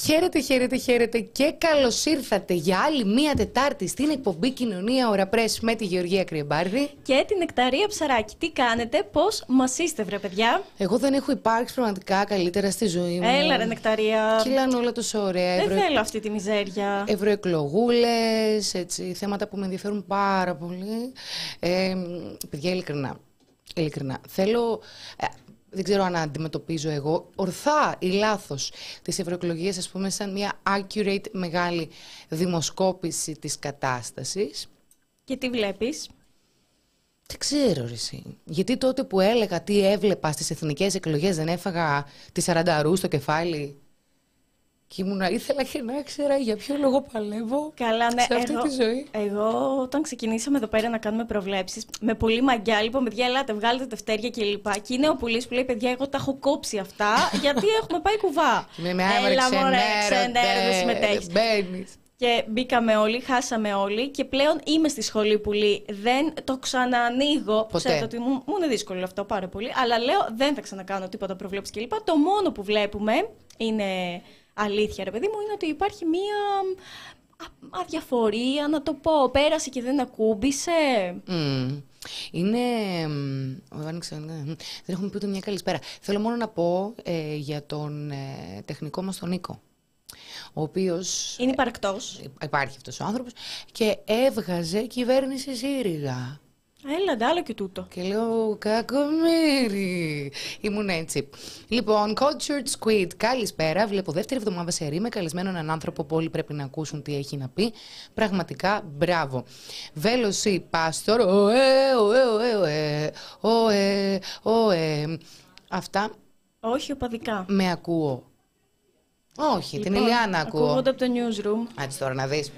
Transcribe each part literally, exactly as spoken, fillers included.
Χαίρετε, χαίρετε, χαίρετε και καλώς ήρθατε για άλλη μία Τετάρτη στην εκπομπή Κοινωνία Ωρα Πρέσ με τη Γεωργία Κρυεμπάρδη και την Νεκταρία Ψαράκη. Τι κάνετε, πώς μας είστε, βρε παιδιά? Εγώ δεν έχω υπάρξει πραγματικά καλύτερα στη ζωή μου. Έλα, ρε Νεκταρία. Κυλάνε όλα τόσο ωραία. Δεν Ευρω... θέλω αυτή τη μιζέρια. Ευρωεκλογούλες, έτσι, θέματα που με ενδιαφέρουν πάρα πολύ. Ε, παιδιά, ειλικρινά. ειλικρινά. Θέλω. Ε, Δεν ξέρω αν αντιμετωπίζω εγώ ορθά ή λάθος τις ευρωεκλογές, ας πούμε, σαν μια accurate μεγάλη δημοσκόπηση της κατάστασης. Και τι βλέπεις? Δεν ξέρω, ρε εσύ. Γιατί τότε που έλεγα τι έβλεπα στις εθνικές εκλογές δεν έφαγα τη σαρανταρού στο κεφάλι. Και ήμουνα, ήθελα και να ξέρα για ποιο λόγο παλεύω. Καλά, ναι, σε αυτή εγώ, τη ζωή. Εγώ όταν ξεκινήσαμε εδώ πέρα να κάνουμε προβλέψεις, με πολύ μαγκιά, λοιπόν, παιδιά, ελάτε, βγάλετε τευτέρια και λοιπά. Και είναι ο Πουλής που λέει, παιδιά, εγώ τα έχω κόψει αυτά, γιατί έχουμε πάει κουβά. Με μια Έλα, μωρέ, ξενέρω, δεν συμμετέχεις. Μπαίνεις. Και μπήκαμε όλοι, χάσαμε όλοι και πλέον είμαι στη σχολή Πουλή. Δεν το ξαναανοίγω. Ξέρετε ότι μου, μου είναι δύσκολο αυτό πάρα πολύ. Αλλά λέω δεν θα ξανακάνω τίποτα προβλέψεις κλπ. Το μόνο που βλέπουμε είναι αλήθεια, ρε παιδί μου, είναι ότι υπάρχει μία αδιαφορία, να το πω. Πέρασε και δεν ακούμπησε. Mm. Είναι. Δεν έχουμε πει ούτε μια καλησπέρα. Θέλω μόνο να πω ε, για τον ε, τεχνικό μας τον Νίκο. Ο οποίος. Είναι υπαρκτός. Υπάρχει αυτός ο άνθρωπος και έβγαζε κυβέρνηση ΣΥΡΙΖΑ. Έλα, άλλο και τούτο. Και λέω, κακομοίρη. Ήμουν έτσι. Λοιπόν, Cultured Squid, καλησπέρα. Βλέπω δεύτερη εβδομάδα σε ρί με καλεσμένο έναν άνθρωπο που όλοι πρέπει να ακούσουν τι έχει να πει. Πραγματικά, μπράβο. Βέλωση Πάστορ, οε, οε, οε, οε, οε, οε. Αυτά. Όχι οπαδικά. Με ακούω. Όχι, Λοιπόν, την Ηλιάνα ακούω. Ακούγονται από το newsroom. Άτσε τώρα να δεις.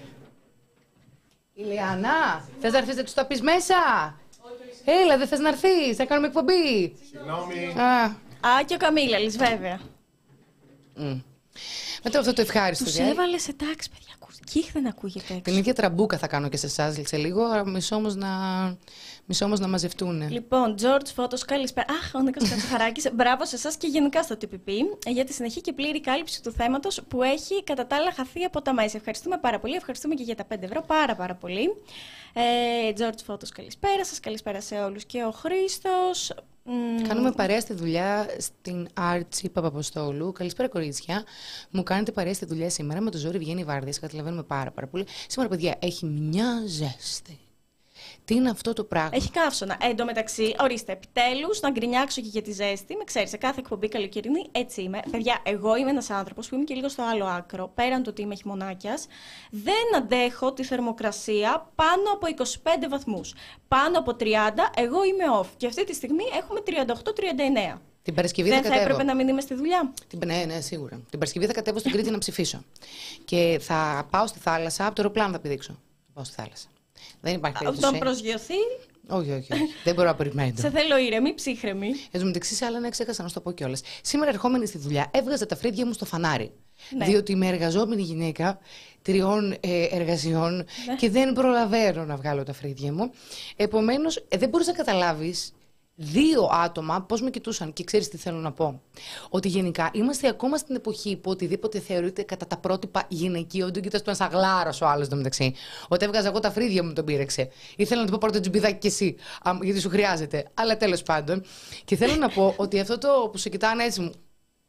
Ηλιάνα, θες να έρθεις να τους τα πεις μέσα? Όχι. Έλα, δεν θες να έρθεις, θα κάνουμε εκπομπή. Συγγνώμη. Α, Α, και ο Καμίλαλης, βέβαια. mm. Μετά αυτό το ευχάριστο. Τους δηλαδή. έβαλε σε τάξη, παιδιά. Κύχ δεν ακούγεται έξω. Την ίδια τραμπούκα θα κάνω και σε εσάς σε λίγο, μισό όμως να, μισό όμως να μαζευτούν. Λοιπόν, George Photos, καλησπέρα. Αχ, ο Νίκος Κατσοχαράκης, μπράβο σε εσάς και γενικά στο τι πι πι για τη συνεχή και πλήρη κάλυψη του θέματος που έχει κατά τα άλλα χαθεί από τα μέσα. Ευχαριστούμε πάρα πολύ. Ευχαριστούμε και για τα πέντε ευρώ. Πάρα πάρα πολύ. Ε, George Photos, καλησπέρα σας. Καλησπέρα σε όλους και ο Χρήστος. Κάνουμε παρέα στη δουλειά στην Άρτσι Παπαποστόλου. Καλησπέρα, κορίτσια. Μου κάνετε παρέα στη δουλειά σήμερα. Με το ζόρι βγαίνει η βάρδια. Καταλαβαίνουμε πάρα, πάρα πολύ. Σήμερα, παιδιά, έχει μια ζέστη. Τι είναι αυτό το πράγμα? Έχει καύσωνα. Ε, εν τω μεταξύ, ορίστε, επιτέλους να γκρινιάξω και για τη ζέστη. Με ξέρεις, σε κάθε εκπομπή καλοκαιρινή έτσι είμαι. Παιδιά, εγώ είμαι ένας άνθρωπος που είμαι και λίγο στο άλλο άκρο. Πέραν το ότι είμαι χειμωνάκιας, δεν αντέχω τη θερμοκρασία πάνω από είκοσι πέντε βαθμούς. Πάνω από τριάντα, εγώ είμαι off. Και αυτή τη στιγμή έχουμε τριάντα οκτώ τριάντα εννέα. Την Παρασκευή δεν θα, θα κατέβω. έπρεπε να μην είμαι στη δουλειά. Την, ναι, ναι, σίγουρα. Την Παρασκευή θα κατέβω στην Κρήτη να ψηφίσω. Και θα πάω στη θάλασσα, από το αεροπλάνο θα πηδήξω. Θα πάω στη θάλασσα. Δεν υπάρχει περίπτωση. Τον προσγειωθεί. Όχι, όχι, όχι. Δεν μπορώ να περιμένω. Σε θέλω ήρεμη, ψύχρεμη. Εν τω μεταξύ, σε άλλα να ξέχασα να σου το πω κιόλας. Σήμερα, ερχόμενη στη δουλειά, έβγαζα τα φρύδια μου στο φανάρι. Ναι. Διότι είμαι εργαζόμενη γυναίκα τριών ε, εργασιών ναι. και δεν προλαβαίνω να βγάλω τα φρύδια μου. Επομένως, ε, δεν μπορείς να καταλάβεις. Δύο άτομα πώς με κοιτούσαν και ξέρεις τι θέλω να πω. Ότι γενικά είμαστε ακόμα στην εποχή που οτιδήποτε θεωρείται κατά τα πρότυπα γυναικείο, τον κοιτάς τον σαγλάρα ο άλλος εντωμεταξύ. Όταν έβγαζα εγώ τα φρύδια μου τον πήρεξε. Ήθελα να του πω πάρω το τζιμπιδάκι κι εσύ, γιατί σου χρειάζεται. Αλλά τέλος πάντων. Και θέλω να πω ότι αυτό το που σε κοιτάνε έτσι μου.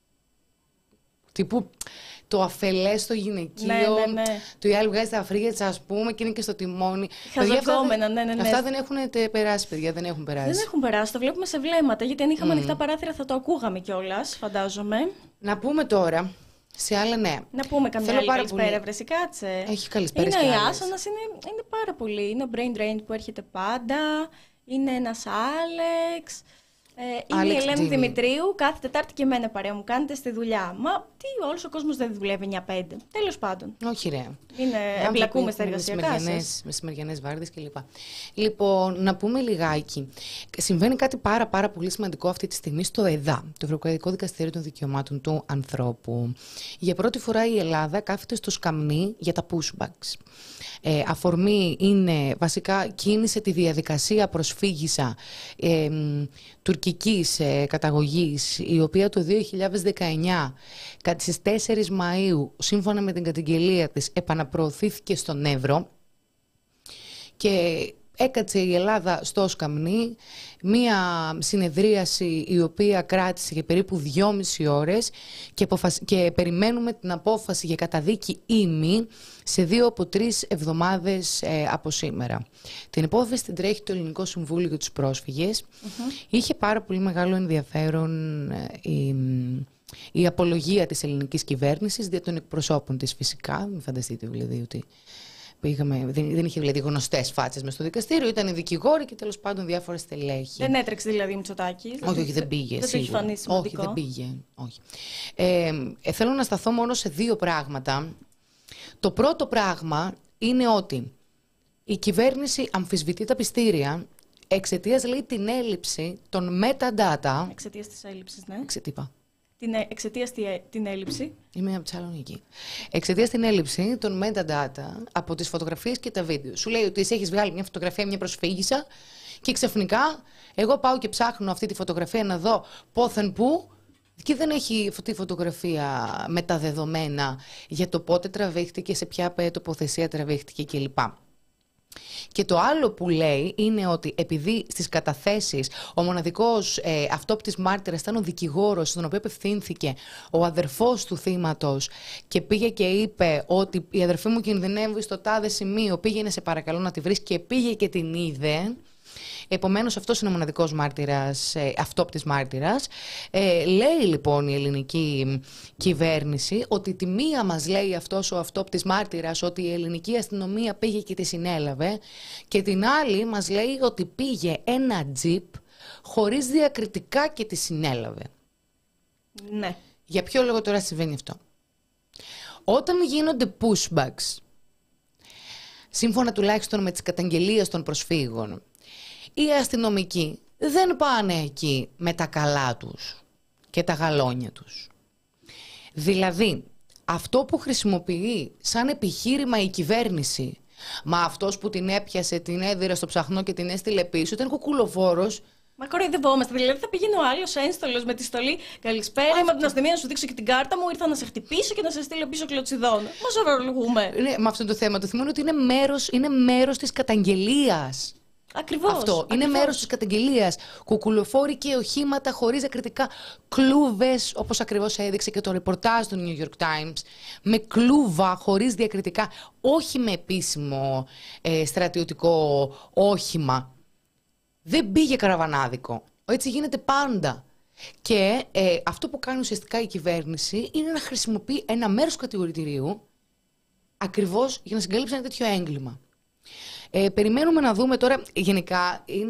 Τύπου. Το αφελές στο γυναικείο, ναι, ναι, ναι. το η άλλη βγάζει τα φρύδια της, ας πούμε, και είναι και στο τιμόνι. Χαζοκόμενα, ναι, ναι, ναι. Αυτά δεν έχουν περάσει, παιδιά, δεν έχουν περάσει. Δεν έχουν περάσει, το βλέπουμε σε βλέμματα, γιατί αν είχαμε mm. ανοιχτά παράθυρα θα το ακούγαμε κιόλας, φαντάζομαι. Να πούμε τώρα, σε άλλα νέα. Να πούμε καμιά Θέλω άλλη πάρα καλησπέρα, πολύ... βρεσί, κάτσε. Έχει καλησπέρα. Είναι ο Ιάσονας, είναι, είναι πάρα πολύ. Είναι ο Brain Drain που έρχεται πάντα, είναι ένας Άλεξ. Ε, είναι η Ελένη Δημητρίου, κάθε Τετάρτη και εμένα παρέα μου κάνετε στη δουλειά. Μα τι, όλος ο κόσμος δεν δουλεύει εννιά πέντε. Τέλος πάντων. Όχι, ρε. Είναι, εμπλακούμε στα εργασιακά σας. Με σημεριανές βάρδιες κλπ. Λοιπόν, να πούμε λιγάκι. Συμβαίνει κάτι πάρα πάρα πολύ σημαντικό αυτή τη στιγμή στο ΕΔΑ, το Ευρωπαϊκό Δικαστήριο των Δικαιωμάτων του Ανθρώπου. Για πρώτη φορά η Ελλάδα κάθεται στο σκαμνί για τα pushbacks. Ε, αφορμή είναι βασικά κίνησε τη διαδικασία προσφύγισα ε, τουρκική τουρκικής ε, καταγωγής, η οποία το δύο χιλιάδες δεκαεννιά, κατά στις τέσσερις Μαΐου, σύμφωνα με την καταγγελία της, επαναπροωθήθηκε στον Εύρο και έκατσε η Ελλάδα στο σκαμνί, μία συνεδρίαση η οποία κράτησε για περίπου δυόμιση ώρες και, αποφασ... και περιμένουμε την απόφαση για καταδίκη ή μη σε δύο από τρεις εβδομάδες ε, από σήμερα. Την υπόθεση την τρέχει το Ελληνικό Συμβούλιο για τους Πρόσφυγες. Mm-hmm. Είχε πάρα πολύ μεγάλο ενδιαφέρον ε, η, η απολογία της ελληνικής κυβέρνησης δια των εκπροσώπων της φυσικά. Μην φανταστείτε δηλαδή ότι... Είχαμε, δεν, δεν είχε δηλαδή γνωστές φάτσες μες στο δικαστήριο, ήταν οι δικηγόροι και τέλος πάντων διάφορα στελέχη. Δεν έτρεξε δηλαδή Μητσοτάκης. Όχι, δηλαδή, όχι, δεν πήγε. Δεν το έχει φανεί σημαντικό. Όχι, δεν πήγε. Όχι. Ε, ε, θέλω να σταθώ μόνο σε δύο πράγματα. Το πρώτο πράγμα είναι ότι η κυβέρνηση αμφισβητεί τα πιστήρια εξαιτίας, λέει, την έλλειψη των metadata. Εξαιτίας της έλλειψης, ναι. Εξαιτήπα. Την, εξαιτίας την έλλειψη. Είμαι από τη Θεσσαλονίκη. Εξαιτίας την έλλειψη των metadata από τις φωτογραφίες και τα βίντεο. Σου λέει ότι εσύ έχεις βγάλει μια φωτογραφία, μια προσφύγισσα και ξαφνικά εγώ πάω και ψάχνω αυτή τη φωτογραφία να δω πόθεν πού και δεν έχει αυτή η φωτογραφία με τα δεδομένα για το πότε τραβήχτηκε, σε ποια τοποθεσία τραβήχτηκε κλπ. Και το άλλο που λέει είναι ότι επειδή στις καταθέσεις ο μοναδικός ε, αυτόπτης μάρτυρας ήταν ο δικηγόρος στον οποίο απευθύνθηκε ο αδερφός του θύματος και πήγε και είπε ότι η αδερφή μου κινδυνεύει στο τάδε σημείο, πήγαινε σε παρακαλώ να τη βρεις και πήγε και την είδε. Επομένως αυτός είναι ο μοναδικός μάρτυρας, ε, αυτόπτης μάρτυρας. Ε, λέει λοιπόν η ελληνική κυβέρνηση ότι τη μία μας λέει αυτός ο αυτόπτης μάρτυρας ότι η ελληνική αστυνομία πήγε και τη συνέλαβε και την άλλη μας λέει ότι πήγε ένα τζιπ χωρίς διακριτικά και τη συνέλαβε. Ναι. Για ποιο λόγο τώρα συμβαίνει αυτό? Όταν γίνονται pushbacks, σύμφωνα τουλάχιστον με τις καταγγελίες των προσφύγων, οι αστυνομικοί δεν πάνε εκεί με τα καλά τους και τα γαλόνια τους. Δηλαδή, αυτό που χρησιμοποιεί σαν επιχείρημα η κυβέρνηση, μα αυτός που την έπιασε, την έδιρε στο ψαχνό και την έστειλε πίσω, ήταν κουκουλοφόρος. Μα κοροϊδευόμαστε. Δηλαδή θα πήγαινε ο άλλος ένστολος με τη στολή. Καλησπέρα, είμαι από την αστυνομία να σου δείξω και την κάρτα μου. Ήρθα να σε χτυπήσω και να σε στείλω πίσω κλωτσιδών. Μα ζωρολογούμε. Ναι, με αυτό το θέμα το θυμώνω ότι είναι μέρος, είναι μέρος της καταγγελίας. Ακριβώς. Αυτό ακριβώς. είναι μέρος της καταγγελίας. Κουκουλοφόροι και οχήματα χωρίς ακριτικά, κλούβες, όπως ακριβώς έδειξε και το ρεπορτάζ του New York Times, με κλούβα χωρίς διακριτικά, όχι με επίσημο ε, στρατιωτικό όχημα. Δεν πήγε καραβανάδικο. Έτσι γίνεται πάντα. Και ε, αυτό που κάνει ουσιαστικά η κυβέρνηση είναι να χρησιμοποιεί ένα μέρος του κατηγορητηρίου ακριβώς για να συγκαλύψει ένα τέτοιο έγκλημα. Ε, περιμένουμε να δούμε τώρα, γενικά είναι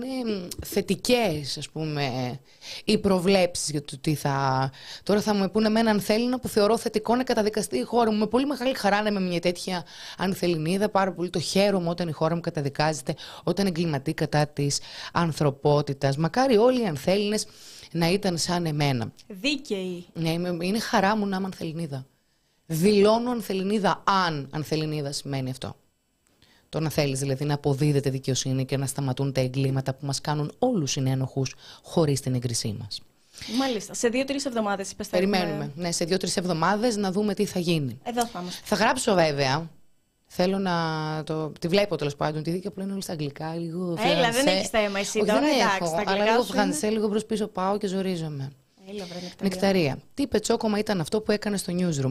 θετικές ας πούμε οι προβλέψεις για το τι θα... Τώρα θα μου πούνε εμένα αν θέλει που θεωρώ θετικό να καταδικαστεί η χώρα μου. Με πολύ μεγάλη χαρά να είμαι μια τέτοια ανθεληνίδα, πάρα πολύ το χαίρομαι όταν η χώρα μου καταδικάζεται, όταν εγκληματεί κατά της ανθρωπότητας. Μακάρι όλοι οι ανθέληνες να ήταν σαν εμένα. Δίκαιοι. Ναι, είναι χαρά μου να είμαι ανθεληνίδα. Δηλώνω ανθεληνίδα αν ανθεληνίδα σημαίνει αυτό. Το να θέλεις δηλαδή να αποδίδεται δικαιοσύνη και να σταματούν τα εγκλήματα που μας κάνουν όλους συνένοχους χωρίς την έγκρισή μας. Μάλιστα. Σε δύο-τρεις εβδομάδες είπες. Περιμένουμε. Ναι, σε δύο-τρεις εβδομάδες να δούμε τι θα γίνει. Εδώ θα είμαστε. Θα γράψω βέβαια. Θέλω να το. Τη βλέπω τέλος πάντων. Τη δίκαια που λένε όλοι στα αγγλικά. Λίγο Έλα, φρανσέ. δεν έχεις θέμα εσύ. Όχι, τώρα, δεν εντάξει, έχω. τα Αλλά λίγο φρανσέ, είναι... λίγο προς πίσω πάω και ζορίζομαι. Έλα, βρε, νεκταρία. Νεκταρία. Τι πετσόκομα ήταν αυτό που έκανε στο newsroom.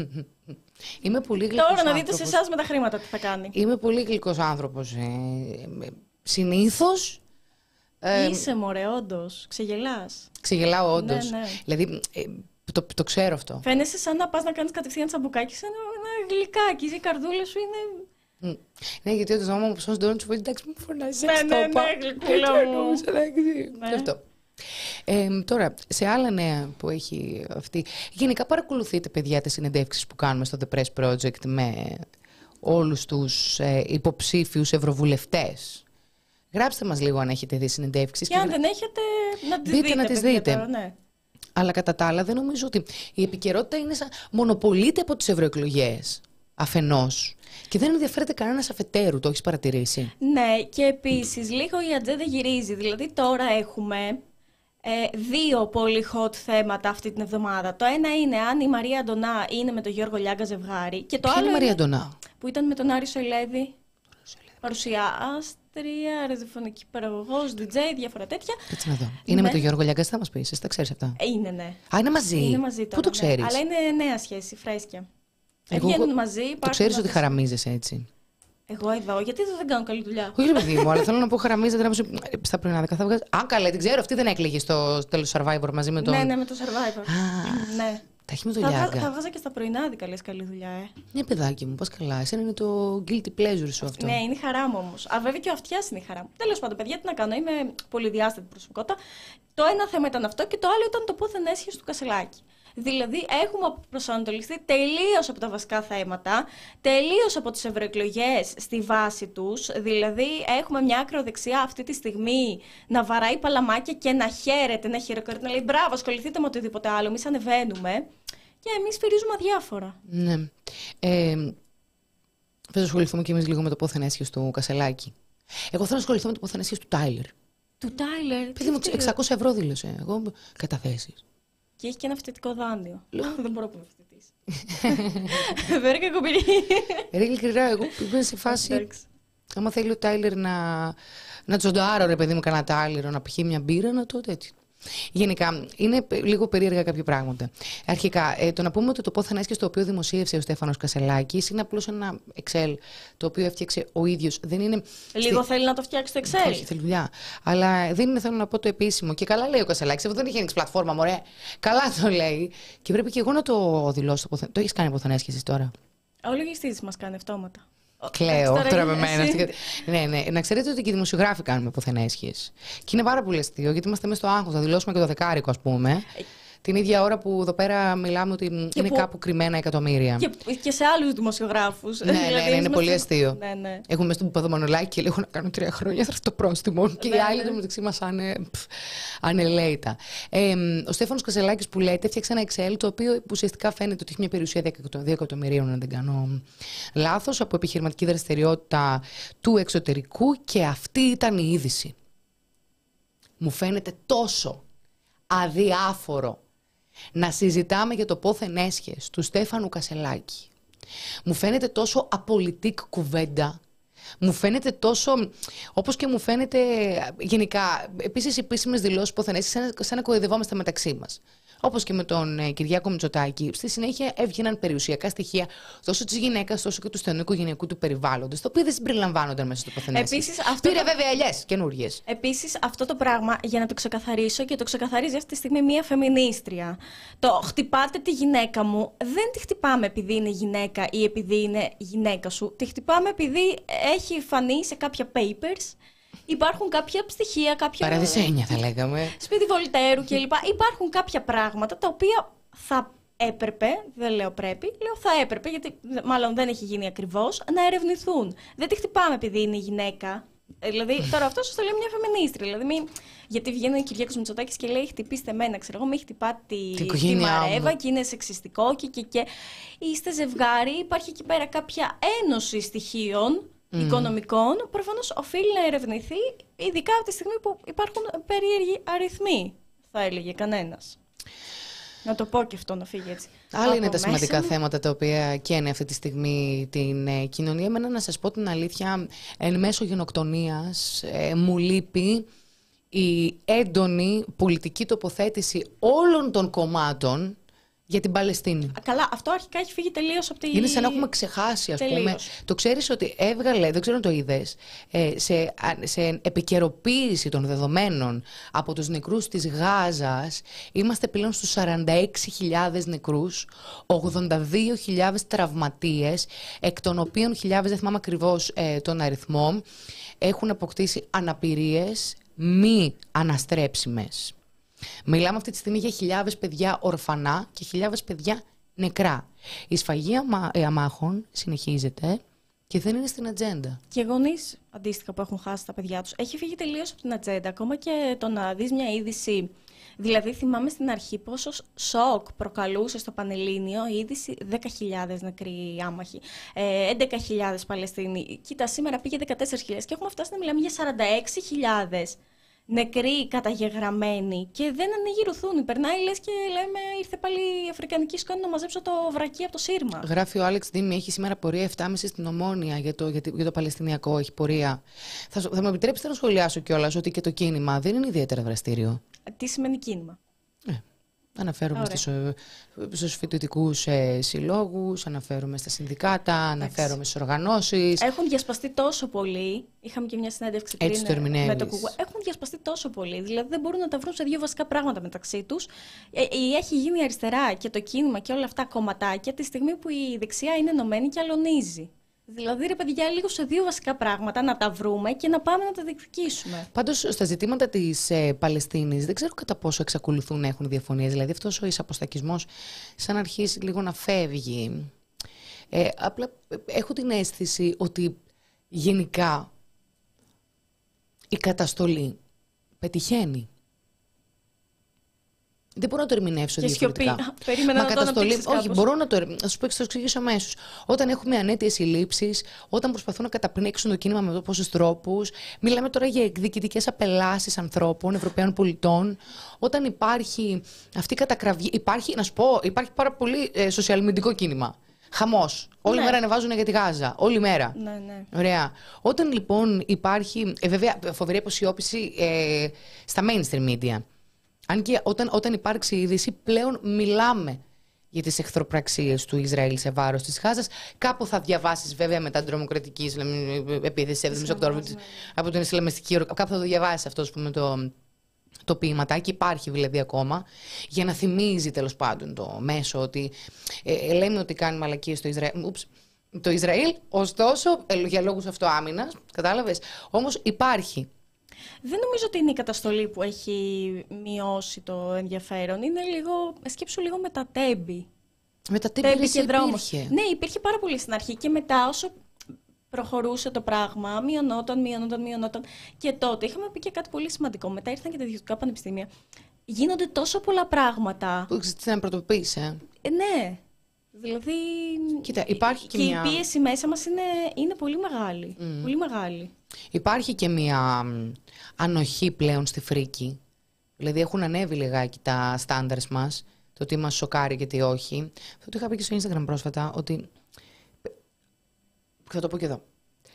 Είμαι πολύ γλυκός Τώρα να άνθρωπος. δείτε σε εσάς με τα χρήματα τι θα κάνει. Είμαι πολύ γλυκός άνθρωπος. Ε, συνήθως. Ε, Είσαι μωρέ, όντως. Ξεγελάς. Ξεγελάω όντως. Ναι, ναι. Δηλαδή, ε, το, το ξέρω αυτό. Φαίνεσαι σαν να πας να κάνεις κατευθείαν τσαμπουκάκι σε ένα, ένα γλυκάκι. Η καρδούλα σου είναι... Mm. Ναι, γιατί όταν μάμα μου ψώνει τον σου εντάξει, μου φωνάζει. Ναι, ναι, ναι, γλυκούλα μου. Ναι. Αυτό. Ε, τώρα, σε άλλα νέα που έχει αυτή. Γενικά παρακολουθείτε, παιδιά, τις συνεντεύξεις που κάνουμε στο The Press Project με όλους τους ε, υποψήφιους ευρωβουλευτές. Γράψτε μας λίγο αν έχετε δει συνεντεύξεις. Και αν δεν έχετε, να τις δείτε, δείτε. να τις παιδιά, δείτε. Τώρα, ναι. Αλλά κατά τα άλλα δεν νομίζω ότι η επικαιρότητα είναι σαν μονοπολείται από τις ευρωεκλογές αφενός και δεν ενδιαφέρεται κανένας αφετέρου, το έχεις παρατηρήσει? Ναι, και επίσης λίγο η ατζέντα γυρίζει. Δηλαδή τώρα έχουμε Ε, δύο πολύ hot θέματα αυτή την εβδομάδα. Το ένα είναι αν η Μαρία Αντωνά είναι με τον Γιώργο Λιάγκα ζευγάρι. Και το Ποια άλλο είναι η Μαρία είναι Αντωνά? που ήταν με τον Άρη Σοηλέδη. Παρουσιάστρια, ραδιοφωνική παραγωγός, ντι τζέι, διάφορα τέτοια. Έτσι να δω. Είναι Ναι. με τον Γιώργο Λιάγκα, θα μας πεις, εσύ τα ξέρεις αυτά? Ε, Είναι, ναι. Α, είναι μαζί. Είναι μαζί τώρα, Πού το ναι. ξέρεις? Αλλά είναι νέα σχέση, φρέσκια. Εγώ- Βγαίνουν μαζί. Το υπάρχουν ξέρεις ότι αυτές- χαραμίζεσαι έτσι? Εγώ εδώ, γιατί εδώ δεν κάνω καλή δουλειά. Όχι, ρε παιδί μου, αλλά θέλω να πω χαραμίζεται να μου σου- στα πρωινάδικα θα βγάζει. Α, καλά, την ξέρω, αυτή δεν έκλαιγε στο τέλος Survivor μαζί με τον. Ναι, ναι, με το Survivor. Α, Ναι. τα έχει με τον Θα, βγάζα, Λιάγκα. θα βγάζα και στα πρωινάδικα, λες, καλή δουλειά, ε. Ναι, παιδάκι μου, πας καλά. Εσένα είναι το guilty pleasure σου αυτό. Ναι, είναι η χαρά μου όμως. Α, βέβαια και ο αυτιάς είναι η χαρά μου. Τέλος πάντων, παιδιά, τι να κάνω, είμαι πολυδιάστατη προσωπικότητα. Το ένα θέμα ήταν αυτό και το άλλο ήταν το πόθεν έσχεση του Κασελάκη. Δηλαδή, έχουμε προσανατολιστεί τελείως από τα βασικά θέματα, τελείως από τις ευρωεκλογές στη βάση τους. Δηλαδή, έχουμε μια ακροδεξιά αυτή τη στιγμή να βαράει παλαμάκια και να χαίρεται, να χειροκροτεί, να λέει μπράβο, ασχοληθείτε με οτιδήποτε άλλο. Εμείς ανεβαίνουμε και εμείς φυρίζουμε αδιάφορα. Ναι. Ε, Θες να ασχοληθούμε κι εμείς λίγο με το πόθεν έσχεση του Κασελάκη? Εγώ θέλω να ασχοληθώ με το πόθεν έσχεση του Τάιλερ. Του Τάιλερ. Παιδί μου, εξακόσια ευρώ δήλωσε. Εγώ καταθέσεις. Και έχει και ένα φοιτητικό δάνειο. Δεν μπορώ που είμαι φοιτητής. Βέβαια, κακομοιρή. Ρε, ειλικρινά, εγώ είμαι σε φάση. Εντάξει. Άμα θέλει ο Τάιλερ να, να τζοντάρω, ρε παιδί μου, κανένα Τάιλερ, να πιει μια μπύρα, να το τέτοιο. Γενικά, είναι λίγο περίεργα κάποια πράγματα. Αρχικά, ε, το να πούμε ότι το πόθεν έσχεση το οποίο δημοσίευσε ο Στέφανος Κασελάκης είναι απλώς ένα Excel το οποίο έφτιαξε ο ίδιος. Δεν είναι. Λίγο στη- θέλει να το φτιάξει το Excel. Όχι, θέλει δουλειά. Αλλά δεν είναι, θέλω να πω, το επίσημο. Και καλά λέει ο Κασελάκης, αυτό δεν έχει ανοίξει πλατφόρμα, μωρέ. Καλά το λέει. Και πρέπει και εγώ να το δηλώσω. Το, ποθεν... το έχει κάνει πόθεν έσχεση τώρα? Ο λογιστής μας κάνει αυτόματα. Κλαίω Εντάξει, τώρα είναι με μένα. εσύ. Αυτή- Ναι, ναι. Να ξέρετε ότι και οι δημοσιογράφοι κάνουμε πόθεν έσχεση. Και είναι πάρα πολύ αστείο, γιατί είμαστε μέσα στο άγχος. Θα δηλώσουμε και το δεκάρικο, ας πούμε. Την ίδια ώρα που εδώ πέρα μιλάμε ότι είναι που- κάπου κρυμμένα εκατομμύρια. Και, και σε άλλους δημοσιογράφους. Ναι, ναι, ναι, Δηλαδή, είναι εμείς πολύ είμαστε- αστείο. Ναι, ναι. Έχουμε μέσα στον Παπαδομανολάκη και λέγω να κάνω τρία χρόνια, θα έρθει το πρόστιμο. Και οι Ναι, άλλοι ναι. το μεταξύ μα ανελέητα. Ε, ο Στέφανος Κασελάκης που λέτε έφτιαξε ένα Excel το οποίο ουσιαστικά φαίνεται ότι έχει μια περιουσία δύο εκατομμυρίων, αν δεν κάνω λάθος, από επιχειρηματική δραστηριότητα του εξωτερικού, και αυτή ήταν η είδηση. Μου φαίνεται τόσο αδιάφορο να συζητάμε για το πόθεν έσχεση του Στέφανου Κασελάκη. Μου φαίνεται τόσο απολυτικ κουβέντα. Μου φαίνεται τόσο, όπως και μου φαίνεται γενικά, επίσης επίσημες δηλώσεις πόθεν έσχεση, σαν, σαν να κοροϊδευόμαστε μεταξύ μας. Όπως και με τον ε, Κυριάκο Μητσοτάκη, στη συνέχεια έβγαιναν περιουσιακά στοιχεία τόσο της γυναίκας όσο και του στενού οικογενειακού του περιβάλλοντος, τα οποία δεν συμπεριλαμβάνονταν μέσα στο πόθεν έσχεση. Επίσης, αυτό Πήρε το- βέβαια ελιές καινούργιες. Επίσης, αυτό το πράγμα, για να το ξεκαθαρίσω, και το ξεκαθαρίζει αυτή τη στιγμή μία φεμινίστρια. Το χτυπάτε τη γυναίκα μου, δεν τη χτυπάμε επειδή είναι γυναίκα ή επειδή είναι γυναίκα σου. Τη χτυπάμε επειδή έχει φανεί σε κάποια papers. Υπάρχουν κάποια στοιχεία, κάποια. Παραδεισένια θα λέγαμε. Σπίτι Βολτέρου κλπ. Υπάρχουν κάποια πράγματα τα οποία θα έπρεπε, δεν λέω πρέπει, λέω θα έπρεπε, γιατί μάλλον δεν έχει γίνει ακριβώς, να ερευνηθούν. Δεν τη χτυπάμε επειδή είναι γυναίκα. Ε, Δηλαδή, τώρα αυτό σου το λέει μια φεμινίστρια. Δηλαδή, μη, γιατί βγαίνει ο Κυριάκος Μητσοτάκης και λέει: χτυπήστε εμένα, ξέρω εγώ, μη χτυπάτε τη, τη οικογένειά Μαρέβα μου. και είναι σεξιστικό και, και, και. Είστε ζευγάρι, υπάρχει εκεί πέρα κάποια ένωση στοιχείων οικονομικών. Προφανώς οφείλει να ερευνηθεί, ειδικά από τη στιγμή που υπάρχουν περίεργοι αριθμοί, θα έλεγε κανένας. Να το πω και αυτό, να φύγει έτσι. Άλλα Από είναι τα μέσα σημαντικά μου. θέματα τα οποία καίνε αυτή τη στιγμή την ε, κοινωνία. Εμένα, να σας πω την αλήθεια, εν μέσω γενοκτονίας ε, μου λείπει η έντονη πολιτική τοποθέτηση όλων των κομμάτων για την Παλαιστίνη. Α, Καλά, αυτό αρχικά έχει φύγει τελείως από τη. Είναι σαν να έχουμε ξεχάσει, ας πούμε. Τελείως. Το ξέρεις ότι έβγαλε, δεν ξέρω αν το είδες, ε, σε, α- σε επικαιροποίηση των δεδομένων από τους νεκρούς της Γάζας, είμαστε πλέον στους σαράντα έξι χιλιάδες νεκρούς, ογδόντα δύο χιλιάδες τραυματίες, εκ των οποίων χιλιάδες, δεν θυμάμαι ακριβώς ε, τον αριθμό, έχουν αποκτήσει αναπηρίες μη αναστρέψιμες. Μιλάμε αυτή τη στιγμή για χιλιάδες παιδιά ορφανά και χιλιάδες παιδιά νεκρά. Η σφαγή αμα... ε, αμάχων συνεχίζεται και δεν είναι στην ατζέντα. Και γονείς αντίστοιχα που έχουν χάσει τα παιδιά τους. Έχει φύγει τελείως από την ατζέντα. Ακόμα και το να δεις μια είδηση. Δηλαδή, θυμάμαι στην αρχή πόσο σοκ προκαλούσε στο Πανελλήνιο η είδηση δέκα χιλιάδες νεκροί άμαχοι, ε, έντεκα χιλιάδες Παλαιστίνοι. Κοίτα, σήμερα πήγε δεκατέσσερις χιλιάδες και έχουμε φτάσει να μιλάμε για σαράντα έξι χιλιάδες νεκροί καταγεγραμμένοι και δεν ανοίγει ρουθούνη. Περνάει λες και λέμε ήρθε πάλι η Αφρικανική σκόνη να μαζέψω το βρακί από το σύρμα. Γράφει ο Άλεξ Δήμη, έχει σήμερα πορεία επτά και μισή στην Ομόνια για το, για, το, για το Παλαιστινιακό, έχει πορεία. Θα, θα μου επιτρέψετε να σχολιάσω κιόλας ότι και το κίνημα δεν είναι ιδιαίτερα δραστήριο. Τι σημαίνει κίνημα? Ε, αναφέρομαι στους, στους φοιτητικούς ε, συλλόγους, αναφέρομαι στα συνδικάτα, αναφέρομαι στις οργανώσεις. Έχουν διασπαστεί τόσο πολύ. Είχαμε και μια συνέντευξη Έτσι πριν το με το Google. Έχουν διασπαστεί τόσο πολύ. Δηλαδή δεν μπορούν να τα βρουν σε δύο βασικά πράγματα μεταξύ τους. Ε, έχει γίνει η αριστερά και το κίνημα και όλα αυτά κομματάκια τη στιγμή που η δεξιά είναι ενωμένη και αλωνίζει. Δηλαδή, ρε παιδιά, λίγο σε δύο βασικά πράγματα να τα βρούμε και να πάμε να τα διεκδικήσουμε. Πάντως, στα ζητήματα της ε, Παλαιστίνης, δεν ξέρω κατά πόσο εξακολουθούν να έχουν διαφωνίες. Δηλαδή, αυτός ο εισαποστακισμός, σαν να αρχίσει λίγο να φεύγει. Ε, απλά ε, έχω την αίσθηση ότι γενικά η καταστολή πετυχαίνει. Δεν μπορώ να το ερμηνεύσω και διαφορετικά. Σιωπή. Περίμενα Μα να καταστολή, το όχι, μπορώ να το ερμηνεύσω. Θα σου πω και θα το εξηγήσω αμέσως. Όταν έχουμε ανέτειες συλλήψεις, όταν προσπαθούν να καταπνίξουν το κίνημα με πόσους τρόπους, μιλάμε τώρα για εκδικητικές απελάσεις ανθρώπων, Ευρωπαίων πολιτών. Όταν υπάρχει αυτή η κατακραυγή, υπάρχει, να σου πω, υπάρχει πάρα πολύ ε, σοσιαλμεντικό κίνημα. Χαμός. Όλη ναι. μέρα ανεβάζουν για τη Γάζα. Όλη μέρα. Ναι, ναι. Ωραία. Όταν λοιπόν υπάρχει. Ε, βέβαια, φοβερή αποσιώπηση ε, στα mainstream media. Αν και όταν, όταν υπάρξει είδηση, πλέον μιλάμε για τις εχθροπραξίες του Ισραήλ σε βάρος της Γάζας. Κάπου θα διαβάσεις, βέβαια, μετά την τρομοκρατική επίθεση εβδομήντα Οκτώβρη από την Ισλαμιστική. Κάπου θα το διαβάσεις αυτό, ας πούμε, το, το ποιηματάκι. Υπάρχει δηλαδή ακόμα. Για να θυμίζει τέλος πάντων το μέσο ότι ε, λέμε ότι κάνει μαλακίες στο Ισραήλ. Ούψ, το Ισραήλ, ωστόσο, ε, για λόγους αυτοάμυνας, κατάλαβες. Όμως υπάρχει. Δεν νομίζω ότι είναι η καταστολή που έχει μειώσει το ενδιαφέρον. Είναι λίγο, σκέψου λίγο με τα τέμπη. Με τα τέμπη και δρόμος. Ναι, υπήρχε πάρα πολύ στην αρχή και μετά όσο προχωρούσε το πράγμα, μειωνόταν, μειωνόταν, μειωνόταν. Και τότε είχαμε πει και κάτι πολύ σημαντικό. Μετά ήρθαν και τα ιδιωτικά πανεπιστήμια. Γίνονται τόσο πολλά πράγματα. Που την πρωτοποίησε. Ε, ναι. Δηλαδή. Κοίτα, υπάρχει και, και μια... η πίεση μέσα μας είναι, είναι πολύ μεγάλη. Mm. Πολύ μεγάλη. Υπάρχει και μια ανοχή πλέον στη φρίκη. Δηλαδή έχουν ανέβει λιγάκι τα στάνταρς μας, το τι μας σοκάρει και τι όχι. Αυτό το είχα πει και στο Instagram πρόσφατα, ότι... Θα το πω και εδώ.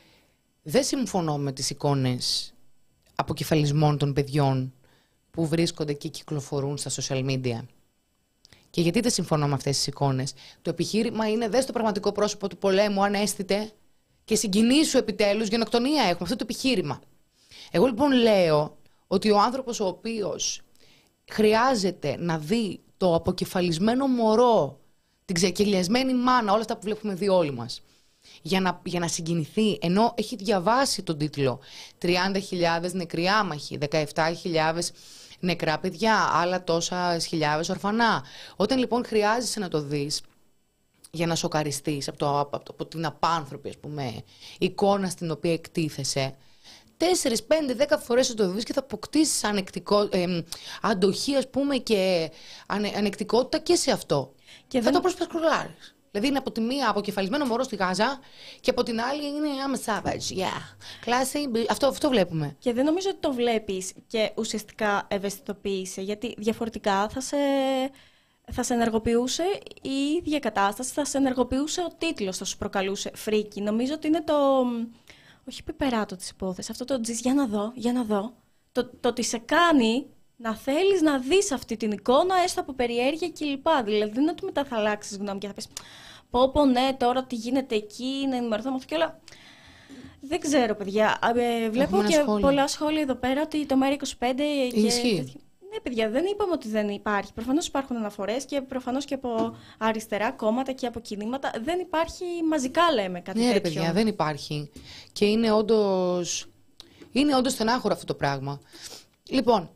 Δεν συμφωνώ με τις εικόνες αποκεφαλισμών των παιδιών που βρίσκονται και κυκλοφορούν στα social media. Και γιατί δεν συμφωνώ με αυτές τις εικόνες? Το επιχείρημα είναι δες το πραγματικό πρόσωπο του πολέμου, αν αίσθητε, και συγκινήσου επιτέλους, γενοκτονία έχουμε. Αυτό το επιχείρημα. Εγώ λοιπόν λέω ότι ο άνθρωπος ο οποίος χρειάζεται να δει το αποκεφαλισμένο μωρό, την ξεκελιασμένη μάνα, όλα αυτά που βλέπουμε δει όλοι μας, για να, για να συγκινηθεί, ενώ έχει διαβάσει τον τίτλο τριάντα χιλιάδες νεκροί άμαχοι, δεκαεπτά χιλιάδες νεκρά παιδιά, άλλα τόσα χιλιάδες ορφανά. Όταν λοιπόν χρειάζεσαι να το δεις για να σοκαριστείς από, το, από, το, από την απάνθρωπη, ας πούμε, εικόνα στην οποία εκτίθεσαι, τέσσερις, πέντε, δέκα φορές θα το δεις και θα αποκτήσεις ανεκτικό, ε, αντοχή, ας πούμε, και ανε, ανεκτικότητα και σε αυτό. Και θα δεν... το προσπασκρολάρεις. Δηλαδή είναι από τη μία αποκεφαλισμένο μωρό στη Γάζα και από την άλλη είναι I'm a savage, yeah. Classy, αυτό, αυτό βλέπουμε. Και δεν νομίζω ότι το βλέπεις και ουσιαστικά ευαισθητοποιείσαι, γιατί διαφορετικά θα σε, θα σε ενεργοποιούσε η ίδια κατάσταση, θα σε ενεργοποιούσε ο τίτλος, θα σου προκαλούσε φρίκι. Νομίζω ότι είναι το, όχι πιπεράτο της υπόθεσης, αυτό το τζις, για να δω, για να δω. Το, το ότι σε κάνει να θέλεις να δεις αυτή την εικόνα, έστω από περιέργεια κλπ. Δηλαδή δεν είναι ότι μετά θα αλλάξεις γνώμη και θα πεις πω πω ναι, τώρα τι γίνεται εκεί, να ενημερωθώ με αυτό και όλα. Δεν ξέρω, παιδιά. Ε, βλέπω και σχόλια. πολλά σχόλια εδώ πέρα ότι το ΜΕΡΑ είκοσι πέντε και... Ισχύει. Ναι, παιδιά, δεν είπαμε ότι δεν υπάρχει. Προφανώς υπάρχουν αναφορές και προφανώς και από αριστερά κόμματα και από κινήματα. Δεν υπάρχει μαζικά, λέμε, κάτι ναι, τέτοιο. Ναι, παιδιά, δεν υπάρχει. Και είναι όντως, είναι όντως στενάχωρο αυτό το πράγμα. Λοιπόν,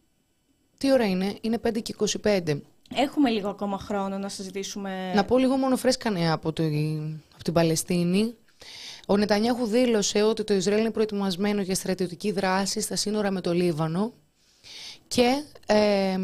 τι ώρα είναι? Είναι πέντε και είκοσι πέντε. Έχουμε λίγο ακόμα χρόνο να συζητήσουμε. Να πω λίγο μόνο φρέσκα νέα από, το, από την Παλαιστίνη. Ο Νετανιάχου δήλωσε ότι το Ισραήλ είναι προετοιμασμένο για στρατιωτική δράση στα σύνορα με το Λίβανο και ε,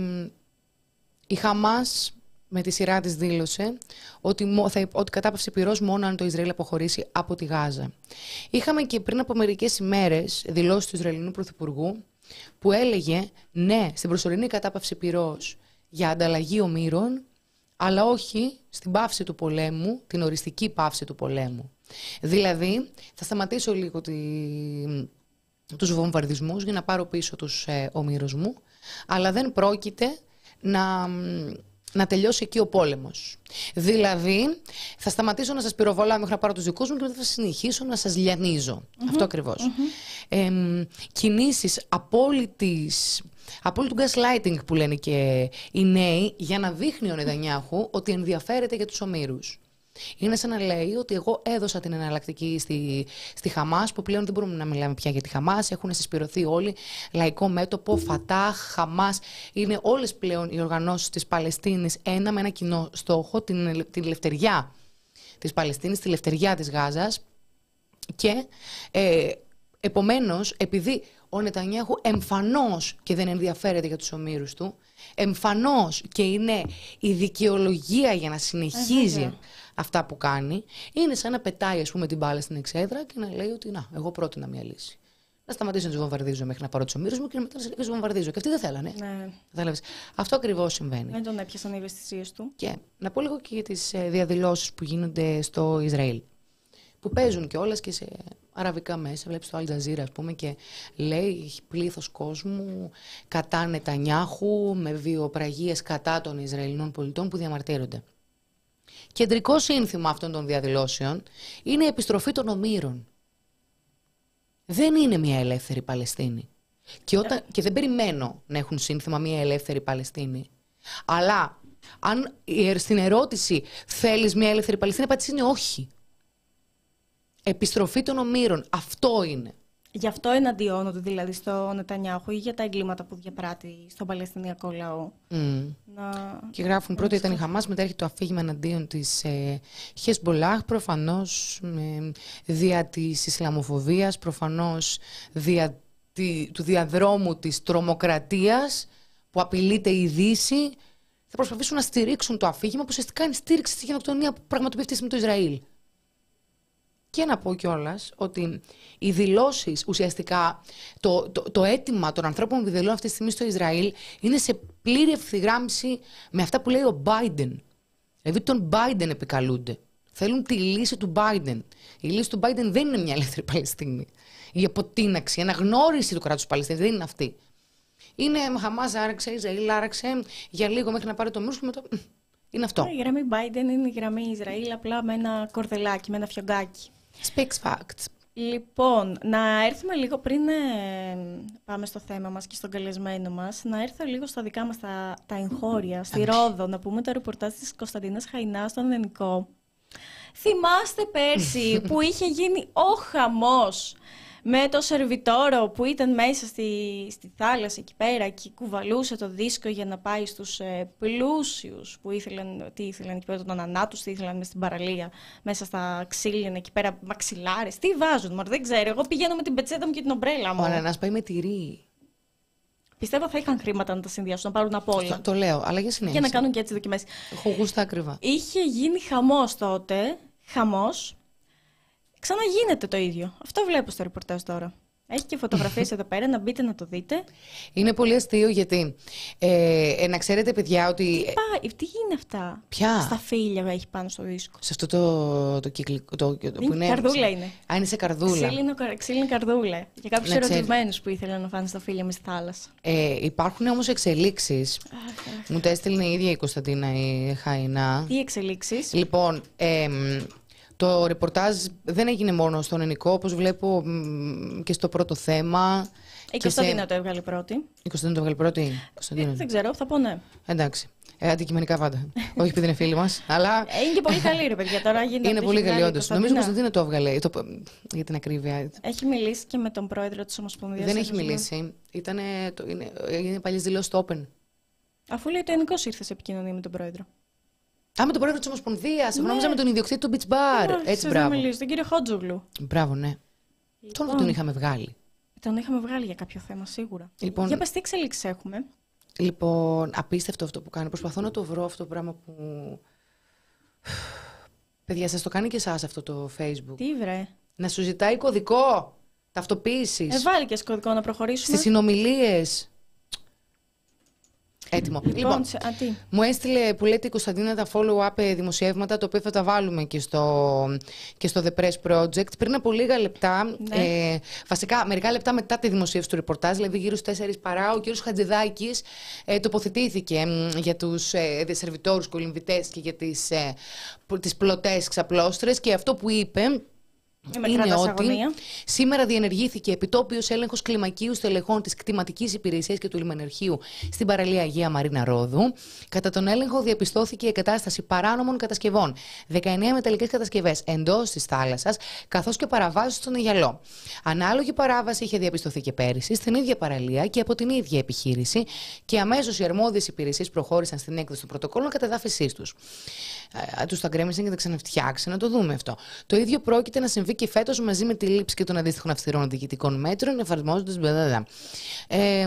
η Χαμάς με τη σειρά της δήλωσε ότι, θα, ότι κατάπαυση πυρός μόνο αν το Ισραήλ αποχωρήσει από τη Γάζα. Είχαμε και πριν από μερικές ημέρες δηλώσεις του Ισραηλινού Πρωθυπουργού που έλεγε ναι στην προσωρινή κατάπαυση πυρός για ανταλλαγή ομήρων, αλλά όχι στην πάυση του πολέμου, την οριστική πάυση του πολέμου. Δηλαδή, θα σταματήσω λίγο τη... τους βομβαρδισμούς για να πάρω πίσω τους ε, ομήρους μου, αλλά δεν πρόκειται να... να τελειώσει εκεί ο πόλεμος. Δηλαδή, θα σταματήσω να σας πυροβολάω μέχρι να πάρω τους δικούς μου και μετά θα συνεχίσω να σας λιανίζω. Mm-hmm. Αυτό ακριβώς. Mm-hmm. Ε, κινήσεις απόλυτης, απόλυτου gaslighting που λένε και οι νέοι, για να δείχνει ο Νετανιάχου ότι ενδιαφέρεται για τους ομήρους. Είναι σαν να λέει ότι εγώ έδωσα την εναλλακτική στη, στη Χαμάς, που πλέον δεν μπορούμε να μιλάμε πια για τη Χαμάς. Έχουν συσπηρωθεί όλοι. Λαϊκό μέτωπο, Φατάχ, Χαμάς. Είναι όλες πλέον οι οργανώσεις της Παλαιστίνης ένα με ένα κοινό στόχο, την, την ελευθεριά της Παλαιστίνης, τη ελευθεριά της Γάζας. Και ε, επομένως, επειδή ο Νετανιάχου εμφανώς και δεν ενδιαφέρεται για τους ομήρους του, εμφανώς και είναι η δικαιολογία για να συνεχίζει ε, αυτά που κάνει, είναι σαν να πετάει, ας πούμε, την μπάλα στην εξέδρα και να λέει ότι να, εγώ πρότεινα μια λύση. Να σταματήσω να τους βομβαρδίζω μέχρι να πάρω τους ομήρους μου και μετά να συνεχίσω να τους βομβαρδίζω. Και αυτοί δεν θέλανε. Ναι. Αυτό ακριβώς συμβαίνει. Δεν τον έπιασαν οι ευαισθησίες του. Και να πω λίγο και για τις διαδηλώσεις που γίνονται στο Ισραήλ. Που παίζουν κιόλας και σε αραβικά μέσα. Βλέπεις το Al Jazeera, ας πούμε, και λέει πλήθος κόσμου κατά Νετανιάχου, με βιοπραγίες κατά των Ισραηλινών πολιτών που διαμαρτύρονται. Κεντρικό σύνθημα αυτών των διαδηλώσεων είναι η επιστροφή των ομήρων. Δεν είναι μια ελεύθερη Παλαιστίνη. Και, όταν, και δεν περιμένω να έχουν σύνθημα μια ελεύθερη Παλαιστίνη. Αλλά αν στην ερώτηση θέλεις μια ελεύθερη Παλαιστίνη, η απάντηση είναι όχι. Επιστροφή των ομήρων. Αυτό είναι. Γι' αυτό εναντιώνονται δηλαδή στο Νετανιάχου ή για τα εγκλήματα που διαπράττει στον Παλαιστινιακό λαό. Mm. Να... Και γράφουν πρώτα ήταν η Χαμάς, μετά έρχεται το αφήγημα εναντίον της ε, Χεσμπολάχ, προφανώς ε, δια της Ισλαμοφοβίας, προφανώς δια τη, του διαδρόμου της τρομοκρατίας που απειλείται η Δύση. Θα προσπαθήσουν να στηρίξουν το αφήγημα που ουσιαστικά είναι στήριξη στη γενοκτονία που πραγματοποιήθηκε με το Ισραήλ. Και να πω κιόλας ότι οι δηλώσεις, ουσιαστικά το, το, το αίτημα των ανθρώπων που δηλώνουν αυτή τη στιγμή στο Ισραήλ είναι σε πλήρη ευθυγράμμιση με αυτά που λέει ο Biden. Δηλαδή τον Biden επικαλούνται. Θέλουν τη λύση του Biden. Η λύση του Biden δεν είναι μια ελεύθερη Παλαιστίνη. Η αποτείναξη, η αναγνώριση του κράτους Παλαιστίνης δεν είναι αυτή. Είναι Χαμάς άραξε, Ισραήλ άραξε για λίγο μέχρι να πάρει το μουσικό και μετά. Είναι αυτό. Η γραμμή Biden είναι η γραμμή Ισραήλ, απλά με ένα κορδελάκι, με ένα φιωγκάκι. Speaks facts. Λοιπόν, να έρθουμε λίγο πριν ε, πάμε στο θέμα μας και στον καλεσμένο μας, να έρθω λίγο στα δικά μας τα, τα εγχώρια, στη Ρόδο, να πούμε το ρεπορτάζ της Κωνσταντίνας Χαϊνά στον Ελληνικό. Θυμάστε πέρσι που είχε γίνει ο χαμός με το σερβιτόρο που ήταν μέσα στη, στη θάλασσα εκεί πέρα και κουβαλούσε το δίσκο για να πάει στους ε, πλούσιους που ήθελαν, τι ήθελαν εκεί πέρα, τον ανανά τους, τι ήθελαν μες στην παραλία, μέσα στα ξύλινα εκεί πέρα, μαξιλάρες, τι βάζουν, μωρέ, δεν ξέρω, εγώ πηγαίνω με την πετσέτα μου και την ομπρέλα μου. Ο ανανάς πάει με τυρί. Πιστεύω θα είχαν χρήματα να τα συνδυάσουν, να πάρουν απ' όλα. Το, το λέω, αλλά για συνέχεια. Για να κάνουν και έτσι δοκιμές. Έχω γούστα ακριβά. Είχε γίνει χαμός τότε, χαμός. Ξαναγίνεται το ίδιο. Αυτό βλέπω στο ρεπορτάζ τώρα. Έχει και φωτογραφίες εδώ πέρα, να μπείτε να το δείτε. Είναι πολύ αστείο γιατί, ε, ε, να ξέρετε παιδιά ότι... Τι, πάει, τι είναι αυτά? Ποια? Στα φύλλα που έχει πάνω στο δίσκο. Σε αυτό το, το κυκλικό... Το, το, είναι, που είναι, καρδούλα είναι. Α, είναι σε καρδούλα. Ξύλινο, ξύλινη καρδούλα. Για κάποιους ερωτευμένους που ήθελαν να φάνε στα φύλλα μες στη θάλασσα. Ε, υπάρχουν όμως εξελίξεις. Αχ, αχ. Μου τα έστειλε η ίδια η Κωνσταντίνα η Χαϊνά. Τι εξελίξεις? Λοιπόν... Ε, το ρεπορτάζ δεν έγινε μόνο στον Ελληνικό, όπως βλέπω και στο πρώτο θέμα. Η Κωνσταντίνα σε... το έβγαλε πρώτη. Η Κωνσταντίνα το έβγαλε πρώτη. Ε, δεν ξέρω, θα πω ναι. Εντάξει. Ε, αντικειμενικά πάντα. Όχι επειδή είναι φίλοι μας. Αλλά... Ε, είναι και πολύ καλή, ρε παιδιά. Τώρα γίνεται είναι πολύ καλή, όντως. Νομίζω η Κωνσταντίνα το έβγαλε. Το... Για την ακρίβεια. Έχει μιλήσει και με τον πρόεδρο της Ομοσπονδίας. Δεν έχει μιλήσει. Ήτανε... Το... Είναι... είναι παλιές δηλώσεις στο Open. Αφού λέει το Ελληνικός ήρθε σε επικοινωνία με τον πρόεδρο. Α, με τον πρόεδρο της Ομοσπονδίας. Ναι. Γνώμιζα με τον ιδιοκτήτη του Beach Bar. Ναι, έτσι, μπράβο. Μιλήσει, τον κύριο Χότζογλου. Μπράβο, ναι. Λοιπόν, τον τον είχαμε βγάλει. Τον είχαμε βγάλει για κάποιο θέμα, σίγουρα. Λοιπόν, για πες τι εξελίξεις έχουμε. Λοιπόν, απίστευτο αυτό που κάνει. Προσπαθώ να το βρω αυτό το πράγμα που... Παιδιά, σας το κάνει και εσάς αυτό το Facebook. Τι βρε. Να σου ζητάει κωδικό. ταυτοποίησης. Ε, βάλει και κωδικό να προχωρήσουμε. Στις συνομιλίες. Έτοιμο. Λοιπόν, Λοιπόν, α, τι. μου έστειλε που λέτε η Κωνσταντίνα τα follow-up δημοσιεύματα, το οποίο θα τα βάλουμε και στο, και στο The Press Project. Πριν από λίγα λεπτά, Ναι. ε, βασικά μερικά λεπτά μετά τη δημοσίευση του ρεπορτάζ, δηλαδή γύρω στις τέσσερις παρά, ο κύριος Χατζηδάκης ε, τοποθετήθηκε μ, για τους ε, σερβιτόρους, κολυμβητές και για τις, ε, τις πλωτές ξαπλώστρες, και αυτό που είπε Με είναι κρατάς ότι αγωνία. σήμερα διενεργήθηκε επιτόπιος έλεγχος κλιμακίου στελεχών της κτηματικής υπηρεσίας και του λιμενερχείου στην παραλία Αγία Μαρίνα Ρόδου. Κατά τον έλεγχο διαπιστώθηκε η εγκατάσταση παράνομων κατασκευών, δεκαεννέα μεταλλικές κατασκευές εντός της θάλασσας, καθώς και παραβάσεις στον Αιγιαλό. Ανάλογη παράβαση είχε διαπιστωθεί και πέρυσι στην ίδια παραλία και από την ίδια επιχείρηση, και αμέσως οι αρμόδιες υπηρεσίες προχώρησαν στην έκδοση των πρωτοκόλων κατεδάφισής τους. Ε, τους τα γκρέμισαν και τα ξαναφτιάξαν, να το δούμε αυτό. Το ίδιο πρόκειται να συμβεί και φέτος μαζί με τη λήψη και των αντίστοιχων αυστηρών διοικητικών μέτρων, εφαρμόζοντας μπλα. Ε,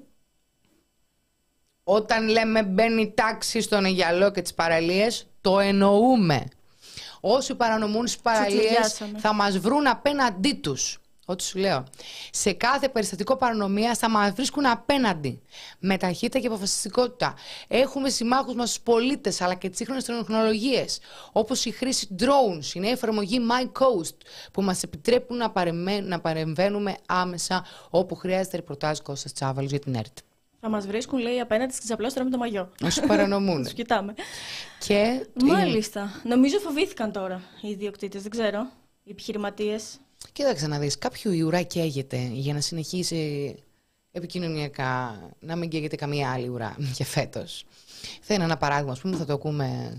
όταν λέμε μπαίνει τάξη στον Αιγιαλό και τις παραλίες, το εννοούμε. Όσοι παρανομούν στις παραλίες θα μας βρουν απέναντί τους. Ό,τι σου λέω. Σε κάθε περιστατικό παρανομίας θα μας βρίσκουν απέναντι. Με ταχύτητα και αποφασιστικότητα. Έχουμε συμμάχους μας στους πολίτες, αλλά και τις σύγχρονες τεχνολογίες, όπως η χρήση drones, η νέα εφαρμογή My Coast, που μας επιτρέπουν να, παρεμέ... να παρεμβαίνουμε άμεσα όπου χρειάζεται. Ρεπορτάζ Κώστας Τσάβαλος για την ΕΡΤ. Θα μας βρίσκουν, λέει, απέναντι στις ξαπλώστρα με το μαγιό. Όσοι παρανομούν. Τους κοιτάμε. Και... Μάλιστα. Νομίζω φοβήθηκαν τώρα οι ιδιοκτήτες, δεν ξέρω. Οι επιχειρηματίες. Κοίταξε να δεις, κάποιο η ουρά καίγεται για να συνεχίσει επικοινωνιακά, να μην καίγεται καμία άλλη ουρά για φέτος. Θα είναι ένα παράδειγμα, ας πούμε, θα το ακούμε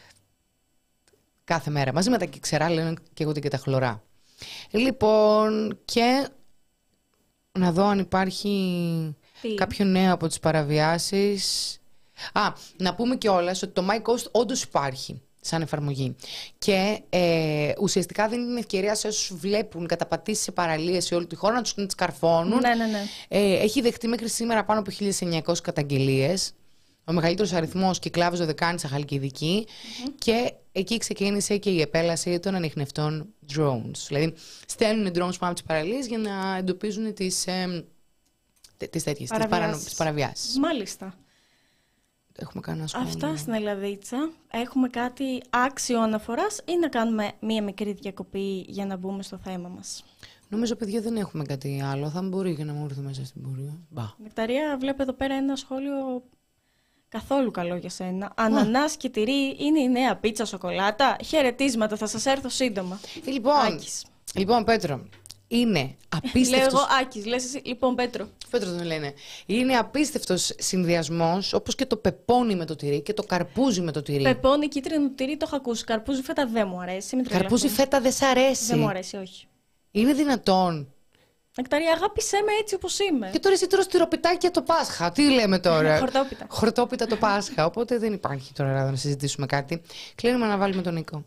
κάθε μέρα. Μαζί με τα ξερά λένε καίγονται και τα χλωρά. Λοιπόν, και να δω αν υπάρχει Τι? κάποιο νέο από τις παραβιάσεις. Α, να πούμε κιόλας ότι το My Coast όντως υπάρχει σαν εφαρμογή. Και ε, ουσιαστικά δίνει την ευκαιρία σε όσους βλέπουν καταπατήσεις σε παραλίες σε όλη τη χώρα να τους να τις καρφώνουν. Ναι, ναι, ναι. Ε, έχει δεχτεί μέχρι σήμερα πάνω από χίλιες εννιακόσιες καταγγελίες. Ο μεγαλύτερος αριθμός κυκλάβης δωδεκάνης στα Χαλκιδική. Mm-hmm. Και εκεί ξεκίνησε και η επέλαση των ανιχνευτών drones. Δηλαδή στέλνουν drones πάνω από τις παραλίες για να εντοπίζουν τις, ε, τις τέτοιες, τις παραβιάσεις. Τις παραβιάσεις. Μάλιστα. Έχουμε κανένα σχόλιο. Αυτά στην Ελλαδίτσα. Έχουμε κάτι άξιο αναφοράς ή να κάνουμε μία μικρή διακοπή για να μπούμε στο θέμα μας? Νομίζω, παιδιά, δεν έχουμε κάτι άλλο. Θα μπορεί και να μου έρθει μέσα στην πορεία. Μπα. Νεκταρία, βλέπω εδώ πέρα ένα σχόλιο καθόλου καλό για σένα. Ανανάς και τυρί είναι η νέα πίτσα σοκολάτα. Χαιρετίσματα, θα σας έρθω σύντομα. Λοιπόν, Άκης. λοιπόν Πέτρο, είναι απίστευτος... Λέω εγώ Άκης, λες εσύ, λοιπόν Πέτρο. Πέτρο τον λένε. Είναι απίστευτος συνδυασμός, όπως και το πεπόνι με το τυρί και το καρπούζι με το τυρί. Πεπόνι, κίτρινο τυρί, το έχω ακούσει. Καρπούζι φέτα δεν μου αρέσει. Καρπούζι φέτα δεν σ' αρέσει? Δεν μου αρέσει, όχι. Είναι δυνατόν? Νεκταρία, αγάπησέ με έτσι όπως είμαι. Και τώρα εσύ τρως τυροπιτάκια το Πάσχα. Τι λέμε τώρα? Χορτόπιτα. Χορτόπιτα το Πάσχα. Οπότε δεν υπάρχει τώρα να συζητήσουμε κάτι. Κλείνουμε να βάλουμε τον Νίκο.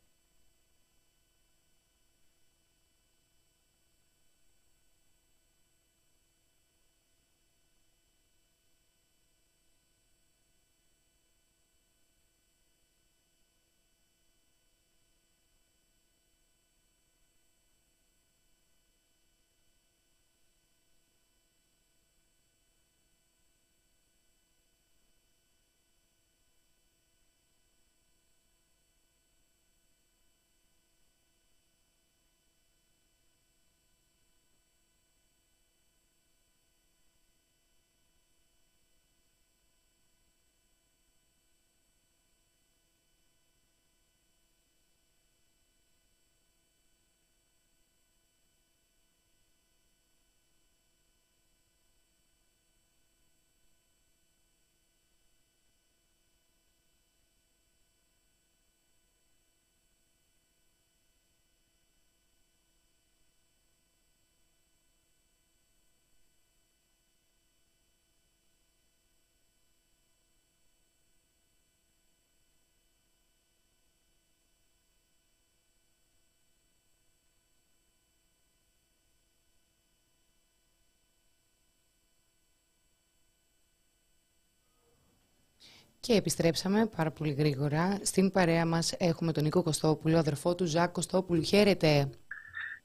Και επιστρέψαμε πάρα πολύ γρήγορα. Στην παρέα μας έχουμε τον Νίκο Κωστόπουλο, αδερφό του Ζακ Κωστόπουλου. Χαίρετε.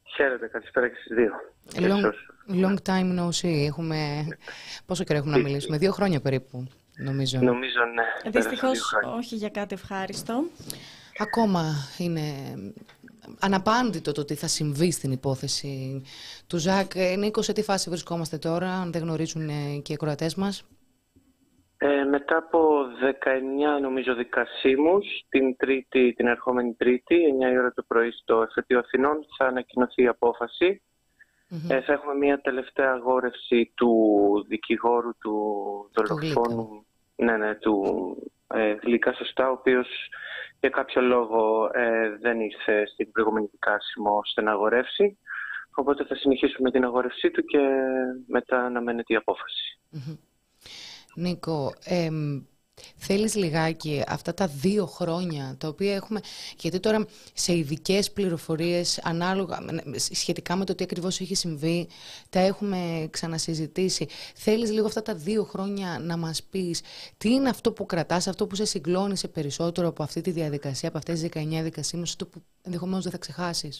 Χαίρετε, καλησπέρα και στις δύο. Long, long time no see. Έχουμε... Πόσο καιρό έχουμε να μιλήσουμε, δύο χρόνια περίπου, νομίζω. Νομίζω, ναι. Δυστυχώς όχι για κάτι ευχάριστο. Ακόμα είναι αναπάντητο το τι θα συμβεί στην υπόθεση του Ζακ. Νίκο, σε τι φάση βρισκόμαστε τώρα, αν δεν γνωρίζουν και οι ακροατές μας? Ε, μετά από δεκαεννιά νομίζω δικασίμους, την, τρίτη, την ερχόμενη Τρίτη, εννιά η ώρα το πρωί στο Εφετείο Αθηνών, θα ανακοινωθεί η απόφαση. Mm-hmm. Ε, θα έχουμε μια τελευταία αγόρευση του δικηγόρου του δολοφόνου, ναι, ναι, του ε, Γλύκα, σωστά, ο οποίος για κάποιο λόγο ε, δεν ήρθε στην προηγούμενη δικάσιμο ώστε να αγορεύσει. Οπότε θα συνεχίσουμε την αγόρευσή του και μετά αναμένεται η απόφαση. Mm-hmm. Νίκο, ε, θέλεις λιγάκι αυτά τα δύο χρόνια τα οποία έχουμε, γιατί τώρα σε ειδικές πληροφορίες ανάλογα, σχετικά με το τι ακριβώς έχει συμβεί, τα έχουμε ξανασυζητήσει. Θέλεις λίγο αυτά τα δύο χρόνια να μας πεις τι είναι αυτό που κρατάς, αυτό που σε συγκλώνησε περισσότερο από αυτή τη διαδικασία, από αυτές τις δεκαεννιά δικασίες, αυτό που ενδεχομένως δεν θα ξεχάσεις?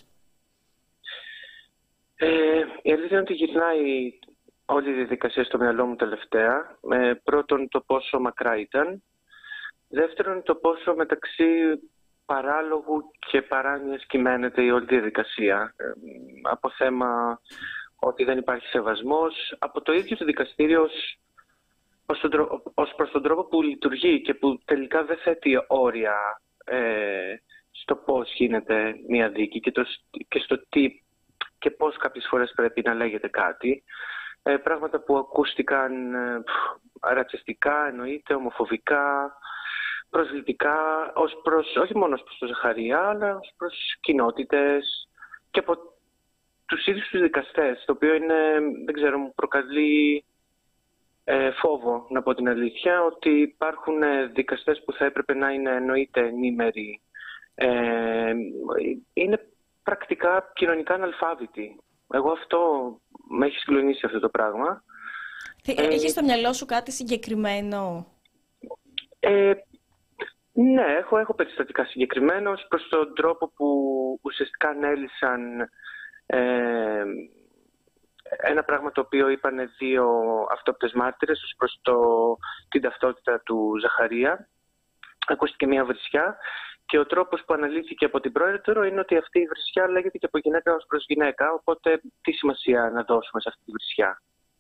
Ε, η αλήθεια είναι ότι γυρνάει όλη η διαδικασία στο μυαλό μου τελευταία. Ε, πρώτον, το πόσο μακρά ήταν. Δεύτερον, το πόσο μεταξύ παράλογου και παράνοιας κυμαίνεται η όλη διαδικασία. Ε, από θέμα ότι δεν υπάρχει σεβασμός, από το ίδιο το δικαστήριο ως, ως, τον, ως προς τον τρόπο που λειτουργεί και που τελικά δεν θέτει όρια ε, στο πώς γίνεται μια δίκη και, το, και στο τι και πώς κάποιες φορές πρέπει να λέγεται κάτι. Ε, πράγματα που ακούστηκαν ε, ρατσιστικά, εννοείται, ομοφοβικά, προσβλητικά, ως προς, όχι μόνο ως προς τον Ζαχαρία, αλλά ως προς κοινότητες και από τους ίδιους τους δικαστές, το οποίο είναι, δεν ξέρω, μου προκαλεί ε, φόβο, να πω την αλήθεια, ότι υπάρχουν ε, δικαστές που θα έπρεπε να είναι, εννοείται, ενήμεροι. Ε, είναι πρακτικά κοινωνικά αναλφάβητοι. Εγώ αυτό με έχει συγκλονίσει αυτό το πράγμα. Έχεις ε, στο μυαλό σου κάτι συγκεκριμένο? Ε, ναι, έχω, έχω περιστατικά συγκεκριμένα ως προς τον τρόπο που ουσιαστικά ανέλυσαν ε, ένα πράγμα το οποίο είπαν δύο αυτόπτες μάρτυρες ως προς το, την ταυτότητα του Ζαχαρία. Ακούστηκε μια βρισιά. Και ο τρόπος που αναλύθηκε από την πρόεδρο είναι ότι αυτή η βρισιά λέγεται και από γυναίκα ως προς γυναίκα, οπότε τι σημασία να δώσουμε σε αυτή τη βρισιά?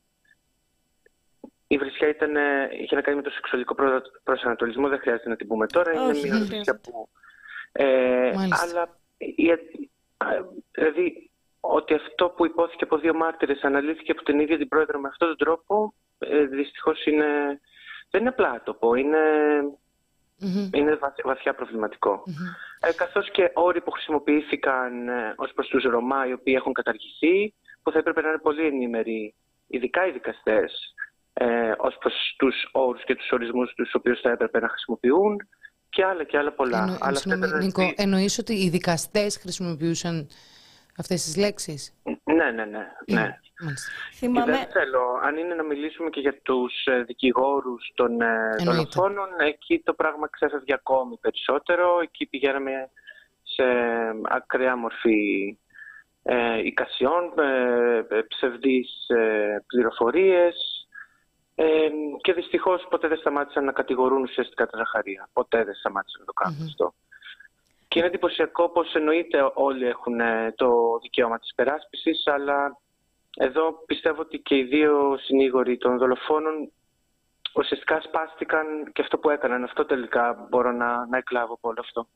Η βρισιά ήταν, είχε να κάνει με το σεξουαλικό προσανατολισμό, δεν χρειάζεται να την πούμε τώρα. Όχι, είναι μια βρισιά που... Ε, αλλά, δηλαδή, ότι αυτό που υπόθηκε από δύο μάρτυρες αναλύθηκε από την ίδια την πρόεδρο με αυτόν τον τρόπο, ε, δυστυχώς είναι, δεν είναι απλά άτομο, είναι... Mm-hmm. Είναι βαθιά προβληματικό. Mm-hmm. Ε, καθώς και όροι που χρησιμοποιήθηκαν ε, ως προς τους Ρωμά, οι οποίοι έχουν καταργηθεί, που θα έπρεπε να είναι πολύ ενήμεροι, ειδικά οι δικαστές, ε, ως προς τους όρους και τους ορισμούς τους οποίους θα έπρεπε να χρησιμοποιούν, και άλλα και άλλα πολλά. Εννο, άλλα Νίκο, Νίκο, εννοείς ότι οι δικαστές χρησιμοποιούσαν αυτές τις λέξεις? Ναι, ναι, ναι. ναι. Θυμάμαι... Και δεν θέλω, αν είναι να μιλήσουμε και για τους δικηγόρους των δολοφόνων, εκεί το πράγμα ξέφευγε ακόμη περισσότερο. Εκεί πηγαίναμε σε ακραία μορφή ε, εικασιών, ε, ψευδείς ε, πληροφορίες ε, και δυστυχώς ποτέ δεν σταμάτησαν να κατηγορούν ουσιαστικά τα Ζαχαρία. Ποτέ δεν σταμάτησαν να το κάνουν mm-hmm. αυτό. Και είναι εντυπωσιακό πως εννοείται όλοι έχουν το δικαίωμα της υπεράσπισης, αλλά εδώ πιστεύω ότι και οι δύο συνήγοροι των δολοφόνων ουσιαστικά σπάστηκαν και αυτό που έκαναν. Αυτό τελικά μπορώ να, να εκλάβω από όλο αυτό.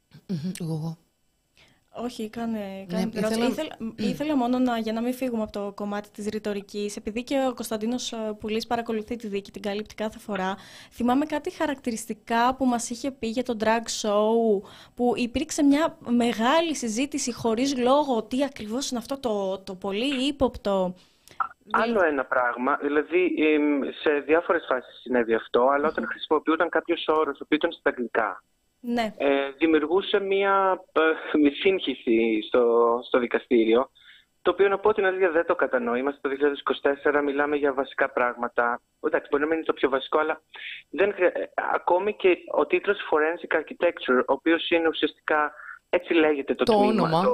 Εγώ. Όχι, κάνε, κάνε ναι, ήθελα... Ήθελα, ήθελα μόνο να, για να μην φύγουμε από το κομμάτι της ρητορικής, επειδή και ο Κωνσταντίνος Πουλής παρακολουθεί τη δίκη, την καλύπτει κάθε φορά. Θυμάμαι κάτι χαρακτηριστικά που μας είχε πει για το drag show, που υπήρξε μια μεγάλη συζήτηση χωρίς λόγο, τι ακριβώς είναι αυτό το, το πολύ ύποπτο. Άλλο ένα πράγμα, δηλαδή σε διάφορες φάσεις συνέβη αυτό, αλλά όταν χρησιμοποιούταν κάποιος όρος, ο οποίος ήταν στα αγγλικά, ναι. ε, δημιουργούσε μια ε, σύγχυση στο, στο δικαστήριο, το οποίο, να πω την αλήθεια, δεν το κατανοώ. Είμαστε το δύο χιλιάδες είκοσι τέσσερα, μιλάμε για βασικά πράγματα. Εντάξει, μπορεί να μην είναι το πιο βασικό, αλλά δεν, ε, ακόμη και ο τίτλος Forensic Architecture, ο οποίος είναι ουσιαστικά, έτσι λέγεται το, το τμήμα, όνομα. το,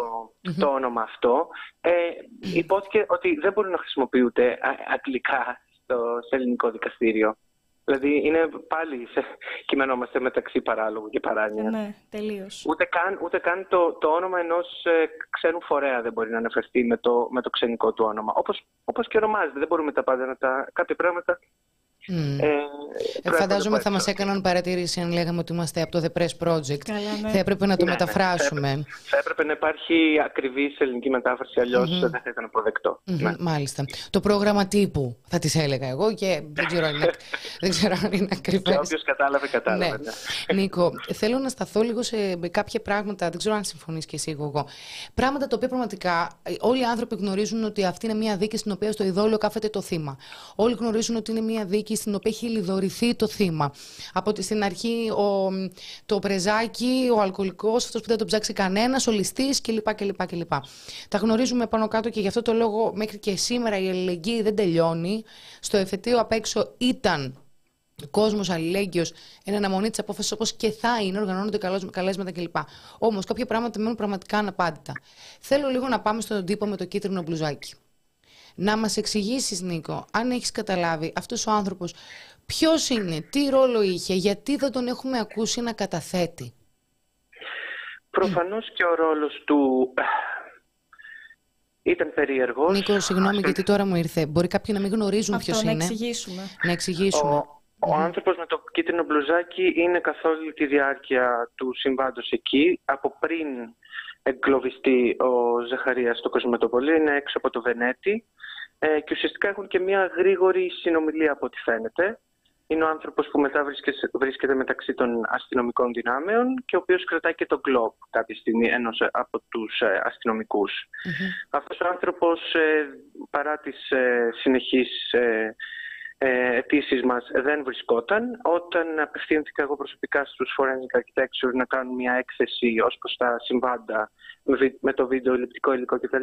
mm-hmm. το όνομα αυτό. Ε, υπόθηκε ότι δεν μπορούν να χρησιμοποιούνται αγγλικά στο, σε ελληνικό δικαστήριο. Δηλαδή, είναι πάλι σε, κειμενόμαστε μεταξύ παράλογου και παράνοια. Ναι, τελείως. Ούτε καν, ούτε καν το, το όνομα ενός ε, ξένου φορέα δεν μπορεί να αναφερθεί με το, με το ξενικό του όνομα. Όπως, όπως και ονομάζεται. Δεν μπορούμε τα πάντα να τα... Κάποια πράγματα... Mm. Ε, ε, φαντάζομαι θα μας έκαναν παρατήρηση αν λέγαμε ότι είμαστε από το The Press Project. Καλά, ναι. Θα έπρεπε να το ναι, μεταφράσουμε. Ναι, θα, έπρεπε, θα έπρεπε να υπάρχει ακριβής ελληνική μετάφραση, αλλιώς mm-hmm. δεν θα ήταν αποδεκτό. Mm-hmm, ναι. Μάλιστα. Το πρόγραμμα τύπου θα τις έλεγα εγώ και δεν ξέρω αν είναι, δεν ξέρω αν είναι ακριβές. Και όποιος κατάλαβε, κατάλαβε. Ναι. Ναι. Νίκο, θέλω να σταθώ λίγο σε κάποια πράγματα, δεν ξέρω αν συμφωνείς και εσύ εγώ. Πράγματα τα οποία πραγματικά όλοι οι άνθρωποι γνωρίζουν ότι αυτή είναι μια δίκη στην οποία στο ειδόλιο κάθεται το θύμα. Όλοι γνωρίζουν ότι είναι μια δίκη στην οποία έχει λιδωρηθεί το θύμα. Από τη, στην αρχή ο, το πρεζάκι, ο αλκοολικός, αυτός που δεν τον ψάξει κανένας, ο ληστής κλπ, κλπ, κλπ. Τα γνωρίζουμε πάνω κάτω και γι' αυτό το λόγο μέχρι και σήμερα η αλληλεγγύη δεν τελειώνει. Στο εφετείο απ' έξω ήταν κόσμος αλληλέγγυος εν αναμονή της απόφασης, όπως και θα είναι, οργανώνονται καλέσματα κλπ. Όμως κάποια πράγματα μένουν πραγματικά αναπάντητα. Θέλω λίγο να πάμε στον τύπο με το κίτρινο μπλουζάκι. Να μας εξηγήσεις, Νίκο, αν έχεις καταλάβει αυτός ο άνθρωπος ποιος είναι, τι ρόλο είχε, γιατί δεν τον έχουμε ακούσει να καταθέτει. Προφανώς mm. και ο ρόλος του ήταν περίεργος. Νίκο, συγγνώμη, γιατί τώρα μου ήρθε. Μπορεί κάποιοι να μην γνωρίζουν αυτό, ποιος να είναι. Εξηγήσουμε. Να εξηγήσουμε. Ο, ο mm. άνθρωπος με το κίτρινο μπλουζάκι είναι καθ' όλη τη διάρκεια του συμβάντος εκεί, από πριν εγκλωβιστεί ο Ζαχαρίας στο Κοσμοτοπολείο, είναι έξω από το Βενέτη ε, και ουσιαστικά έχουν και μια γρήγορη συνομιλία από ό,τι φαίνεται. Είναι ο άνθρωπος που μετά βρίσκεται μεταξύ των αστυνομικών δυνάμεων και ο οποίος κρατάει και τον γκλόπ κάποια στιγμή ενός από τους αστυνομικούς. Mm-hmm. Αυτός ο άνθρωπος ε, παρά τις ε, συνεχείς ε, ε, αιτήσεις μας δεν βρισκόταν. Όταν απευθύνθηκα εγώ προσωπικά στους Forensic Architecture να κάνουν μια έκθεση ως προς τα συμβάντα με το βίντεο, ληπτικό υλικό κτλ.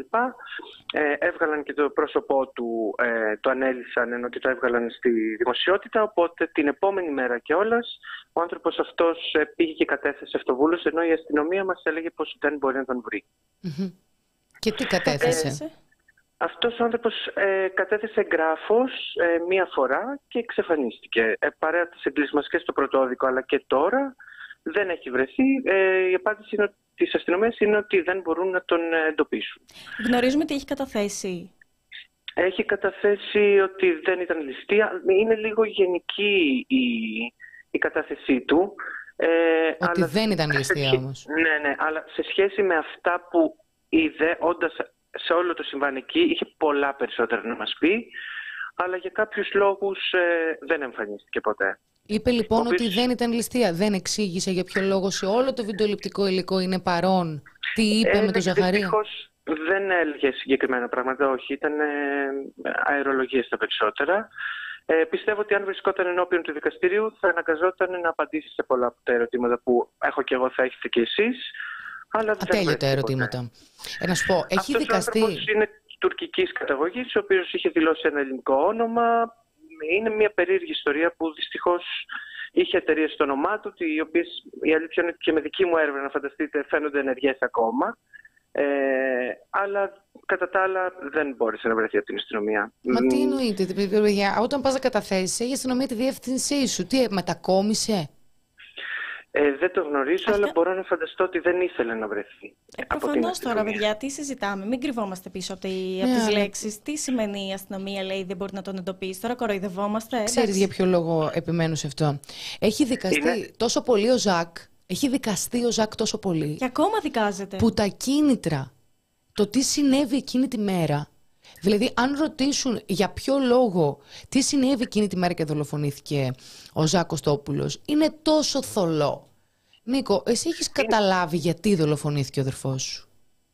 Ε, έβγαλαν και το πρόσωπό του, ε, το ανέλυσαν ενώ και το έβγαλαν στη δημοσιότητα, οπότε την επόμενη μέρα κιόλας ο άνθρωπος αυτός ε, πήγε και κατέθεσε αυτοβούλος, ενώ η αστυνομία μας έλεγε πως δεν μπορεί να τον βρει. Mm-hmm. Και τι κατέθεσε? Ε, αυτός ο άνθρωπος ε, κατέθεσε εγγράφος ε, μία φορά και εξαφανίστηκε. Ε, παρέα τις εγκλισμές και στο πρωτόδικο αλλά και τώρα δεν έχει βρεθεί. Ε, η απάντηση είναι, της αστυνομίας είναι ότι δεν μπορούν να τον εντοπίσουν. Γνωρίζουμε τι έχει καταθέσει. Έχει καταθέσει ότι δεν ήταν ληστεία. Είναι λίγο γενική η, η κατάθεσή του. Ε, ότι αλλά δεν ήταν ληστεία όμως. Ναι, ναι, αλλά σε σχέση με αυτά που είδε, όντας σε όλο το συμβάν εκεί, είχε πολλά περισσότερα να μας πει, αλλά για κάποιους λόγους ε, δεν εμφανίστηκε ποτέ. Είπε λοιπόν οποίος... ότι δεν ήταν ληστεία. Δεν εξήγησε για ποιο λόγο σε όλο το βιντεοληπτικό υλικό είναι παρόν. Τι είπε ε, με τον Ζαχαρία? Δυστυχώς δεν έλεγε συγκεκριμένα πράγματα, όχι. Ήταν ε, αερολογίες τα περισσότερα. Ε, πιστεύω ότι αν βρισκόταν ενώπιον του δικαστηρίου θα αναγκαζόταν να απαντήσει σε πολλά από τα ερωτήματα που έχω και εγώ, θα έχετε και εσείς. Ατέλειωτα ερωτήματα. Ε, να σου πω, έχει αυτός δικαστεί... ο άνθρωπος είναι τουρκικής καταγωγής, ο οποίος είχε δηλώσει ένα ελληνικό όνομα. Είναι μια περίεργη ιστορία που δυστυχώς είχε εταιρείες στο όνομά του, οι οποίες, η αλήθεια είναι και με δική μου έρευνα, να φανταστείτε, φαίνονται ενεργές ακόμα. Ε, αλλά κατά τα άλλα δεν μπόρεσε να βρεθεί από την αστυνομία. Μα τι εννοείται, παιδιά, όταν πας να καταθέσεις, έχει η αστυνομία τη διεύθυνσή σου. Τι, μετακόμισε? Ε, δεν το γνωρίζω, Αυτά... αλλά μπορώ να φανταστώ ότι δεν ήθελε να βρεθεί. Ε, προφανώς τώρα, παιδιά, τι συζητάμε. Μην κρυβόμαστε πίσω από, τη, ναι, από τις λέξεις. Τι σημαίνει η αστυνομία, λέει, δεν μπορεί να τον εντοπίσει? Τώρα κοροϊδευόμαστε. Ξέρεις για ποιο λόγο επιμένω σε αυτό? Έχει δικαστεί Είναι... τόσο πολύ ο Ζακ. Έχει δικαστεί ο Ζακ τόσο πολύ. Και ακόμα δικάζεται. Που τα κίνητρα, το τι συνέβη εκείνη τη μέρα. Δηλαδή, αν ρωτήσουν για ποιο λόγο, τι συνέβη εκείνη τη μέρα και δολοφονήθηκε ο Ζακ Κωστόπουλος, είναι τόσο θολό. Νίκο, εσύ έχεις είναι... καταλάβει γιατί δολοφονήθηκε ο αδερφός σου?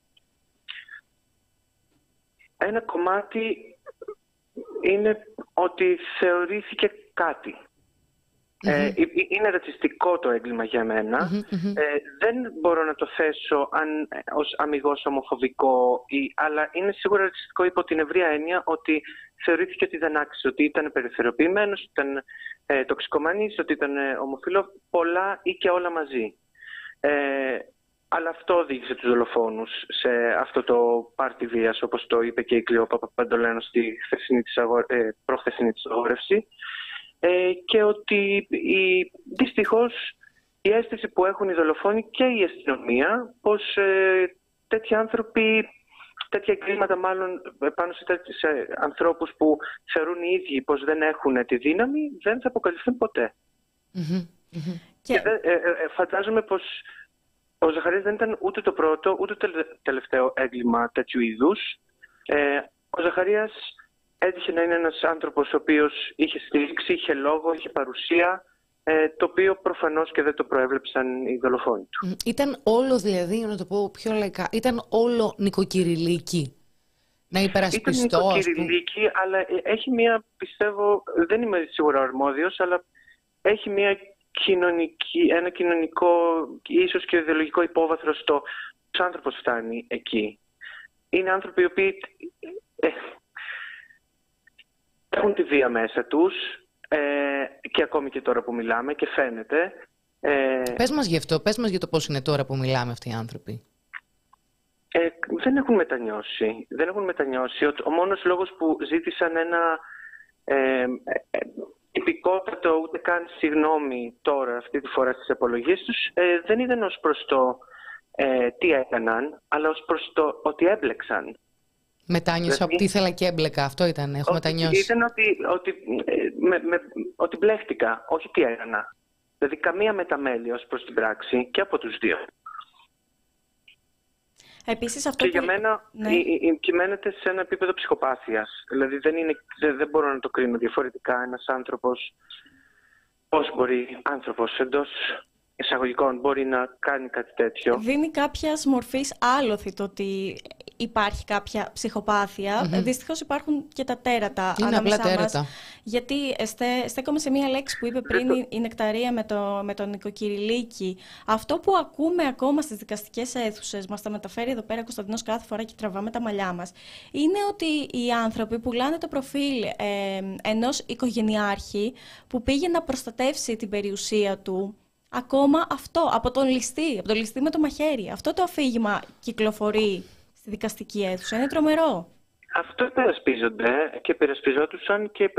Ένα κομμάτι είναι ότι θεωρήθηκε κάτι. Mm-hmm. Ε, είναι ρατσιστικό το έγκλημα για μένα. Mm-hmm, mm-hmm. Ε, δεν μπορώ να το θέσω αν, ως αμιγώς ομοφοβικό, ή, αλλά είναι σίγουρα ρατσιστικό υπό την ευρεία έννοια ότι θεωρήθηκε ότι δεν άξιζε, ότι ήταν περιθωριοποιημένος, ότι ήταν ε, τοξικομανής, ότι ήταν ε, ομοφυλόφιλος, πολλά ή και όλα μαζί. Ε, Αλλά αυτό οδήγησε τους δολοφόνους σε αυτό το πάρτι βίας, όπως το είπε και η Κλειό Παπαπαντολένο στη χθεσινή της αγο... ε, προχθεσινή της αγόρευση. Ε, και ότι η, δυστυχώς η αίσθηση που έχουν οι δολοφόνοι και η αστυνομία πως ε, τέτοιοι άνθρωποι, τέτοια εγκλήματα μάλλον πάνω σε, τέτοιους, σε ανθρώπους που θεωρούν οι ίδιοι πως δεν έχουν τη δύναμη, δεν θα αποκαλυφθούν ποτέ. Mm-hmm. Mm-hmm. Και, και ε, ε, ε, φαντάζομαι πως ο Ζαχαρίας δεν ήταν ούτε το πρώτο ούτε το τελευταίο έγκλημα τέτοιου είδους. Ε, ο Ζαχαρίας έτυχε να είναι ένας άνθρωπος ο οποίος είχε στήριξη, είχε λόγο, είχε παρουσία, ε, το οποίο προφανώς και δεν το προέβλεψαν οι δολοφόνοι του. Ήταν όλο δηλαδή, να το πω πιο λαϊκά, ήταν όλο νοικοκυριλίκη. Να υπερασπιστώ. Ήταν νοικοκυριλίκη, αλλά έχει μία, πιστεύω, δεν είμαι σίγουρα αρμόδιος, αλλά έχει μία κοινωνική, ένα κοινωνικό, ίσως και ιδεολογικό υπόβαθρο στο ποιος άνθρωπος φτάνει εκεί. Είναι άνθρωποι οι οποίοι ε, έχουν τη βία μέσα τους ε, και ακόμη και τώρα που μιλάμε και φαίνεται. Ε, πες μας γι' αυτό, πες μας για το πώς είναι τώρα που μιλάμε αυτοί οι άνθρωποι. Ε, δεν έχουν μετανιώσει. Δεν έχουν μετανιώσει. Ο, ο μόνος λόγος που ζήτησαν ένα ε, ε, τυπικότατο ούτε καν συγγνώμη τώρα αυτή τη φορά στις απολογίες τους ε, δεν ήταν ως προς το ε, τι έκαναν, αλλά ως προς το ότι έμπλεξαν. Μετάνιωσα δηλαδή, ότι ήθελα και έμπλεκα, αυτό ήταν, έχω μετανιώσει. Ήταν ότι, ότι, με, με, ότι μπλέχτηκα, όχι τι έκανα. Δηλαδή καμία μεταμέλεια ως προς την πράξη και από τους δύο. Επίσης, αυτό και που... για μένα ναι. κυμαίνεται σε ένα επίπεδο ψυχοπάθειας. Δηλαδή δεν, είναι, δεν, δεν μπορώ να το κρίνω διαφορετικά. Ένας άνθρωπος, πώς μπορεί άνθρωπος εντός εισαγωγικών μπορεί να κάνει κάτι τέτοιο. Δίνει κάποιας μορφής άλοθη το ότι υπάρχει κάποια ψυχοπάθεια. Mm-hmm. Δυστυχώς υπάρχουν και τα τέρατα είναι ανάμεσά απλά μας. τέρατα. Γιατί εστε, στέκομαι σε μία λέξη που είπε πριν η, η Νεκταρία με, το, με τον νοικοκυριλίκη. Αυτό που ακούμε ακόμα στις δικαστικές αίθουσες, μας τα μεταφέρει εδώ πέρα Κωνσταντινός κάθε φορά και τραβάμε τα μαλλιά μας, είναι ότι οι άνθρωποι πουλάνε το προφίλ ε, ενός οικογενειάρχη που πήγε να προστατεύσει την περιουσία του. Ακόμα αυτό, από τον ληστή, από τον ληστή με το μαχαίρι. Αυτό το αφήγημα κυκλοφορεί στη δικαστική αίθουσα. Είναι τρομερό. Αυτό υπερασπίζονται και υπερασπιζόντουσαν και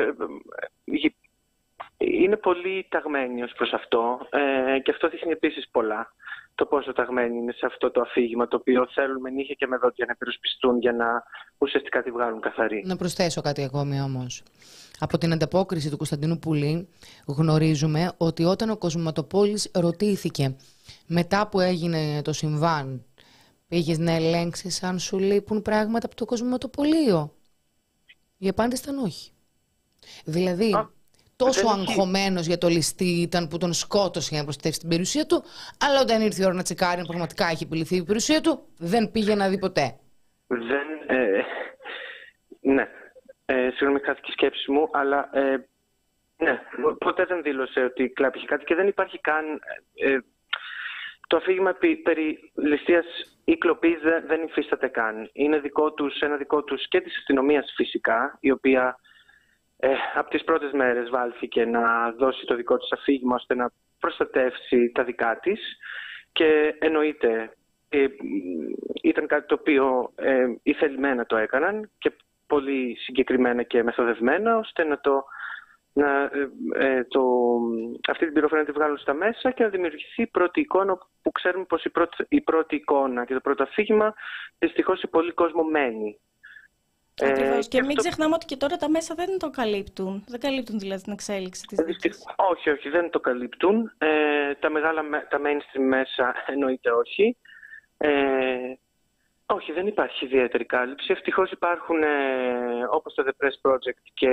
είναι πολύ ταγμένοι ως προς αυτό ε, και αυτό δείχνει επίσης πολλά. Το πόσο ταγμένοι είναι σε αυτό το αφήγημα το οποίο θέλουν με νύχια και με δόντια να υπερασπιστούν για να ουσιαστικά τη βγάλουν καθαρή. Να προσθέσω κάτι ακόμη όμως. Από την ανταπόκριση του Κωνσταντίνου Πουλή γνωρίζουμε ότι όταν ο Κοσματοπόλης ρωτήθηκε μετά που έγινε το συμβάν, πήγες να ελέγξεις αν σου λείπουν πράγματα από το Κοσματοπολείο? Η απάντηση ήταν όχι. Δηλαδή, Α, τόσο αγχωμένος για το ληστή ήταν που τον σκότωσε για να προστατεύσει την περιουσία του, αλλά όταν ήρθε η ώρα να τσεκάρει αν πραγματικά έχει επιληθεί η περιουσία του, δεν πήγε να δει ποτέ. Δεν... Ε, ναι. Ε, συγγνώμη, χάθηκε η σκέψη μου, αλλά ε, ναι, ποτέ δεν δήλωσε ότι κλάπηκε κάτι και δεν υπάρχει καν... Ε, το αφήγημα περί ληστείας ή κλοπής δεν υφίσταται καν. Είναι δικό τους, ένα δικό τους και της αστυνομίας φυσικά, η οποία ε, από τις πρώτες μέρες βάλθηκε να δώσει το δικό της αφήγημα ώστε να προστατεύσει τα δικά της και εννοείται ε, ήταν κάτι το οποίο ε, ηθελημένα το έκαναν και πολύ συγκεκριμένα και μεθοδευμένα ώστε να το... Να, ε, το, αυτή την πληροφορία να τη βγάλουν στα μέσα και να δημιουργηθεί η πρώτη εικόνα που ξέρουμε πως η πρώτη, η πρώτη εικόνα και το πρώτο αφήγημα δυστυχώς σε πολύ κόσμο μένει. Ακριβώς. Ε, και, και μην αυτό... ξεχνάμε ότι και τώρα τα μέσα δεν το καλύπτουν. Δεν καλύπτουν δηλαδή την εξέλιξη της δίκης. Όχι, όχι, δεν το καλύπτουν. Ε, τα μεγάλα, τα mainstream μέσα εννοείται όχι. Ε, όχι, δεν υπάρχει ιδιαίτερη κάλυψη. Ευτυχώς υπάρχουν ε, όπως το The Press Project και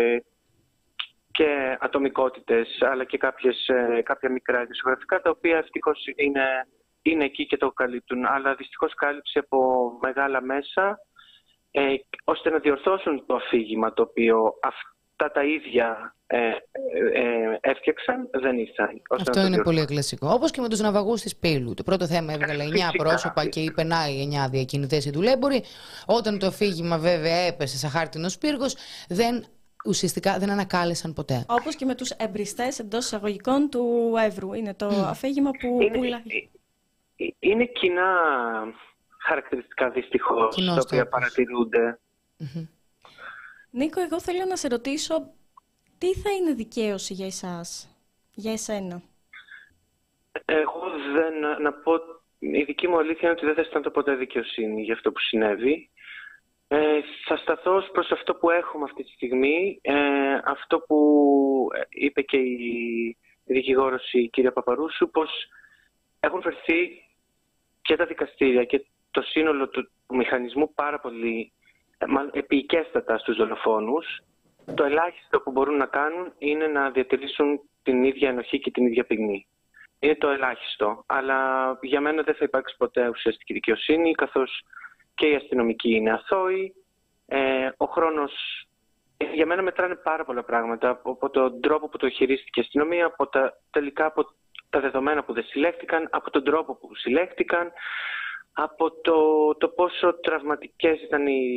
και ατομικότητες, αλλά και κάποιες, κάποια μικρά ειδησιογραφικά, τα οποία ευτυχώς είναι, είναι εκεί και το καλύπτουν. Αλλά δυστυχώς κάλυψη από μεγάλα μέσα, ε, ώστε να διορθώσουν το αφήγημα το οποίο αυτά τα ίδια ε, ε, ε, έφτιαξαν, δεν ήρθαν. Αυτό είναι πολύ κλασικό. Όπως και με τους ναυαγούς της Πύλου. Το πρώτο θέμα έβγαλε εννιά πρόσωπα και είπε να οι εννιά διακινητές ή δουλέμποροι. Όταν το αφήγημα βέβαια έπεσε σαν χάρτινος πύργος, δεν... ουσιαστικά δεν ανακάλεσαν ποτέ. Όπως και με τους εμπριστές εντός εισαγωγικών του Εύρου. Είναι το mm. αφήγημα που είναι, πουλάει. είναι κοινά χαρακτηριστικά δυστυχώς, τα οποία παρατηρούνται. Mm-hmm. Νίκο, εγώ θέλω να σε ρωτήσω, τι θα είναι δικαίωση για εσάς, για εσένα? Εγώ δεν, να πω, η δική μου αλήθεια είναι ότι δεν θα αισθάνομαι ποτέ δικαιοσύνη για αυτό που συνέβη. Ε, θα σταθώ προς αυτό που έχουμε αυτή τη στιγμή, ε, αυτό που είπε και η δικηγόρος η κυρία Παπαρούσου, πως έχουν βρεθεί και τα δικαστήρια και το σύνολο του μηχανισμού πάρα πολύ επικέστατα στους δολοφόνους. Το ελάχιστο που μπορούν να κάνουν είναι να διατηρήσουν την ίδια ενοχή και την ίδια ποινή. Είναι το ελάχιστο, αλλά για μένα δεν θα υπάρξει ποτέ ουσιαστική δικαιοσύνη, καθώς και οι αστυνομικοί είναι αθώοι. Ε, ο χρόνος, για μένα μετράνε πάρα πολλά πράγματα, από τον τρόπο που το χειρίστηκε η αστυνομία, από τα, τελικά από τα δεδομένα που δεν συλλέχτηκαν, από τον τρόπο που συλλέχτηκαν, από το, το πόσο τραυματικές ήταν οι,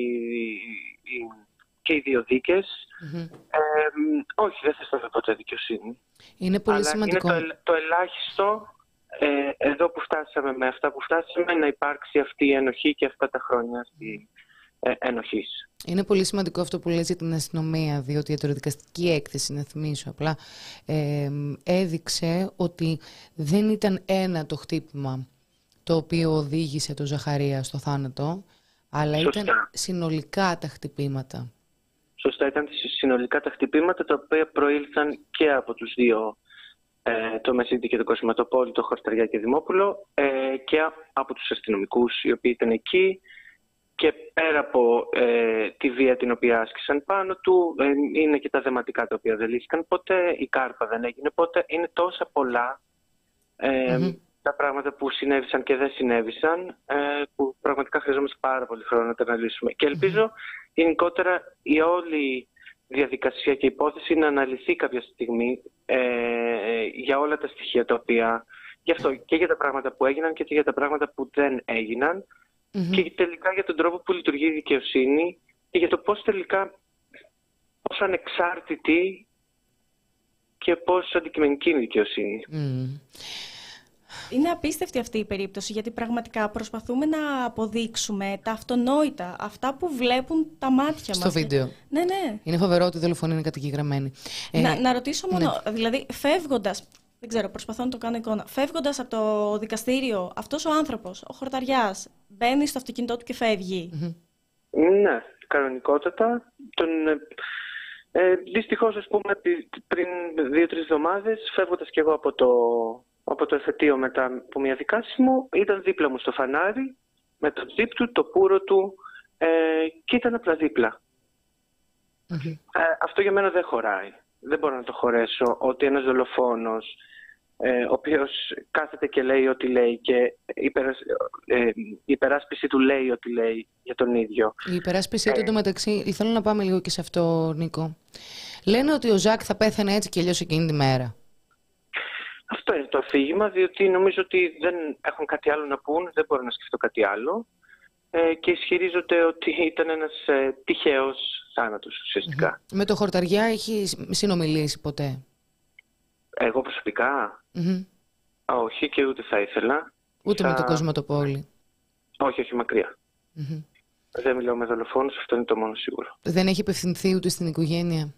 οι, και οι δύο δίκες. Mm-hmm. Ε, όχι, δεν θα σταθώ ποτέ δικαιοσύνη. Είναι πολύ αλλά σημαντικό. Είναι το, το ελάχιστο ε, εδώ που φτάσαμε, με αυτά που φτάσαμε, να υπάρξει αυτή η ενοχή και αυτά τα χρόνια στη, ε, ενοχής. Είναι πολύ σημαντικό αυτό που λες για την αστυνομία, διότι η ιατροδικαστική έκθεση, να θυμίσω απλά, ε, έδειξε ότι δεν ήταν ένα το χτύπημα το οποίο οδήγησε τον Ζαχαρία στο θάνατο, αλλά Σωστά. ήταν συνολικά τα χτυπήματα. Σωστά, ήταν συνολικά τα χτυπήματα, τα οποία προήλθαν και από τους δύο, ε, το Μεσίτη και το Κοσματοπόλη, το Χορταριά και Δημόπουλο, ε, και από τους αστυνομικούς οι οποίοι ήταν εκεί, και πέρα από ε, τη βία την οποία άσκησαν πάνω του, ε, είναι και τα δεματικά τα οποία δεν λύθηκαν ποτέ, η κάρπα δεν έγινε ποτέ, είναι τόσα πολλά ε, mm-hmm. τα πράγματα που συνέβησαν και δεν συνέβησαν, ε, που πραγματικά χρειαζόμαστε πάρα πολύ χρόνο να τα αναλύσουμε. Και ελπίζω mm-hmm. γενικότερα η όλη διαδικασία και υπόθεση να αναλυθεί κάποια στιγμή ε, για όλα τα στοιχεία τα οποία, γι' αυτό και για τα πράγματα που έγιναν και για τα πράγματα που δεν έγιναν, mm-hmm. και τελικά για τον τρόπο που λειτουργεί η δικαιοσύνη και για το πώς τελικά, πόσο ανεξάρτητη και πόσο αντικειμενική είναι η δικαιοσύνη. Mm. Είναι απίστευτη αυτή η περίπτωση, γιατί πραγματικά προσπαθούμε να αποδείξουμε τα αυτονόητα, αυτά που βλέπουν τα μάτια στο μας. Στο βίντεο. Ναι, ναι. Είναι φοβερό ότι η δολοφονία είναι καταγεγραμμένη. Να, ε, να ρωτήσω μόνο, ναι. δηλαδή φεύγοντας, δεν ξέρω, προσπαθώ να το κάνω εικόνα, φεύγοντας από το δικαστήριο, αυτός ο άνθρωπος, ο Χορταριάς, μπαίνει στο αυτοκίνητό του και φεύγει. Mm-hmm. Ναι, κανονικότατα. Τον, ε, δυστυχώς, ας πούμε, πριν δύο-τρεις εβδομάδες, φεύγοντας κι εγώ από το... από το εφετείο μετά από μια δικάσιμο, ήταν δίπλα μου στο φανάρι, με το τζιπ του, το πούρο του, ε, και ήταν απλά δίπλα. Mm-hmm. Ε, αυτό για μένα δεν χωράει. Δεν μπορώ να το χωρέσω ότι ένας δολοφόνος, ε, ο οποίος κάθεται και λέει ό,τι λέει και η ε, υπεράσπιση του λέει ό,τι λέει για τον ίδιο. Η υπεράσπιση του, εντωμεταξύ, θέλω να πάμε λίγο και σε αυτό, Νίκο. Λένε ότι ο Ζακ θα πέθανε έτσι και αλλιώς εκείνη τη μέρα. Αυτό είναι το αφήγημα, διότι νομίζω ότι δεν έχουν κάτι άλλο να πούν, δεν μπορώ να σκεφτώ κάτι άλλο, ε, και ισχυρίζονται ότι ήταν ένας ε, τυχαίος θάνατος ουσιαστικά. Mm-hmm. Με το Χορταριά έχει συνομιλήσει ποτέ? Εγώ προσωπικά? Mm-hmm. Όχι, και ούτε θα ήθελα. Ούτε θα... με το Κοσματοπόλη? Όχι, όχι, μακριά. Mm-hmm. Δεν μιλάω με δολοφόνους, αυτό είναι το μόνο σίγουρο. Δεν έχει απευθυνθεί ούτε στην οικογένεια?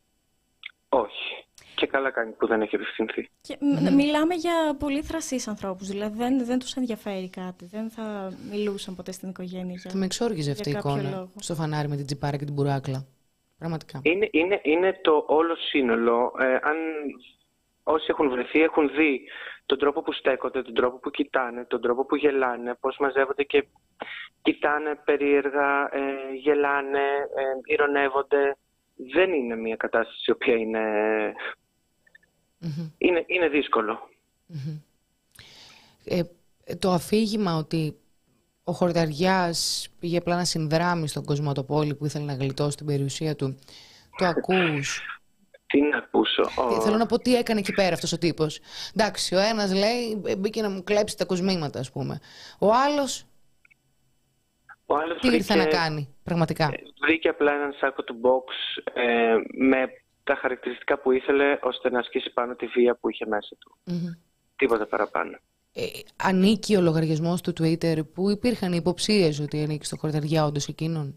Όχι. Και καλά κάνει που δεν έχει απευθυνθεί. Και mm-hmm. μιλάμε για πολύ θρασείς ανθρώπους, δηλαδή δεν, δεν τους ενδιαφέρει κάτι, δεν θα μιλούσαν ποτέ στην οικογένεια. Για... Θα με εξόργιζε αυτή η εικόνα λόγο. Στο φανάρι με την τζιπάρα και την μπουράκλα. Πραγματικά. Είναι, είναι, είναι το όλο σύνολο. Ε, αν όσοι έχουν βρεθεί έχουν δει τον τρόπο που στέκονται, τον τρόπο που κοιτάνε, τον τρόπο που γελάνε, πώς μαζεύονται και κοιτάνε περίεργα, ε, γελάνε, ε, ειρωνεύονται. Δεν είναι μια κατάσταση η οποία είναι... Mm-hmm. Είναι, είναι δύσκολο. Mm-hmm. Ε, το αφήγημα ότι ο Χορταριάς πήγε απλά να συνδράμει στον Κοσματοπόλη που ήθελε να γλιτώσει την περιουσία του, το ακούς? Τι να ακούσω? Ο... Θέλω να πω τι έκανε εκεί πέρα αυτός ο τύπος. Εντάξει, ο ένας λέει μπήκε να μου κλέψει τα κοσμήματα, ας πούμε. Ο άλλος, ο άλλος τι βρήκε... ήρθε να κάνει πραγματικά? Βρήκε απλά έναν σάκο του box ε, με τα χαρακτηριστικά που ήθελε ώστε να ασκήσει πάνω τη βία που είχε μέσα του. Mm-hmm. Τίποτα παραπάνω. ε, ανήκει ο λογαριασμός του Twitter που υπήρχαν υποψίες ότι ανήκει στο χορταριά όντως εκείνον?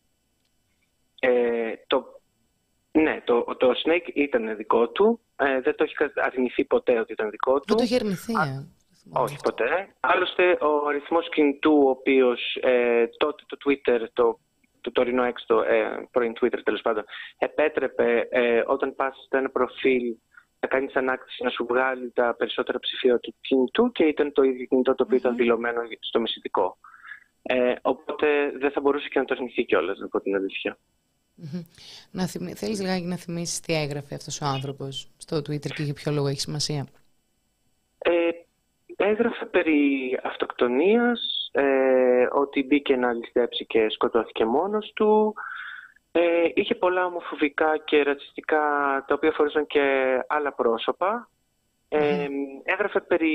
Ε, το, ναι, το, το Snake ήταν δικό του. Ε, δεν το έχει αρνηθεί ποτέ ότι ήταν δικό του. Δεν το έχει αρνηθεί. Α, όχι ποτέ. Άλλωστε, ο αριθμός κινητού, ο οποίος ε, τότε το Twitter, το, το τωρινό έξω, ε, πρώην Twitter τέλος πάντων, επέτρεπε ε, όταν πας σε ένα προφίλ να κάνεις ανάκτηση, να σου βγάλει τα περισσότερα ψηφία του κινητού, και ήταν το ίδιο κινητό το οποίο mm-hmm. ήταν δηλωμένο στο μεσητικό. Ε, οπότε δεν θα μπορούσε και να το αρνηθεί κιόλας, να πω την αλήθεια. Mm-hmm. Να θυμ... Θέλεις λιγάκι να θυμίσεις τι έγραφε αυτός ο άνθρωπος στο Twitter και για ποιο λόγο έχει σημασία? Ε, έγραφε περί αυτοκτονίας, ε, ότι μπήκε να ληστέψει και σκοτώθηκε μόνος του. Ε, είχε πολλά ομοφοβικά και ρατσιστικά, τα οποία αφορούσαν και άλλα πρόσωπα. Ε, mm. Έγραφε περί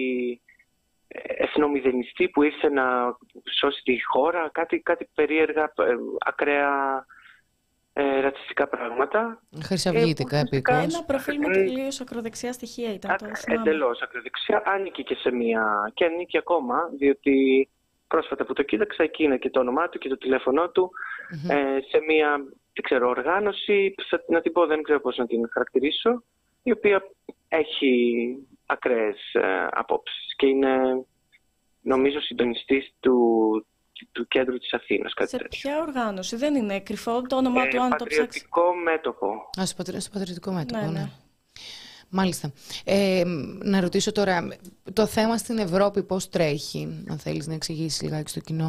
εθνομηδενιστή που ήρθε να σώσει τη χώρα, κάτι, κάτι περίεργα, ε, ακραία ε, ρατσιστικά πράγματα. Χρυσαυγήτικα, ε, επίκως. Ένα προφίλ με τελείως ακροδεξιά στοιχεία ήταν. Το εντελώς ακροδεξιά. Ανήκει και σε μία, και ανήκει ακόμα, διότι πρόσφατα που το κοίταξα, εκεί είναι και το όνομά του και το τηλέφωνό του, mm-hmm. ε, σε μία, δεν ξέρω, οργάνωση, να την πω, δεν ξέρω πώς να την χαρακτηρίσω, η οποία έχει ακραίες ε, απόψεις και είναι, νομίζω, συντονιστής του, του κέντρου της Αθήνας. Κάτι σε τέτοιο. Ποια οργάνωση? Δεν είναι κρυφό το όνομά ε, του, αν το ψάξει? Πατριωτικό μέτωπο. Α, στο, πατρι... στο πατριωτικό μέτωπο, ναι. ναι. ναι. Μάλιστα. Ε, να ρωτήσω τώρα, το θέμα στην Ευρώπη πώς τρέχει, αν θέλεις να εξηγήσεις λιγάκι στο κοινό?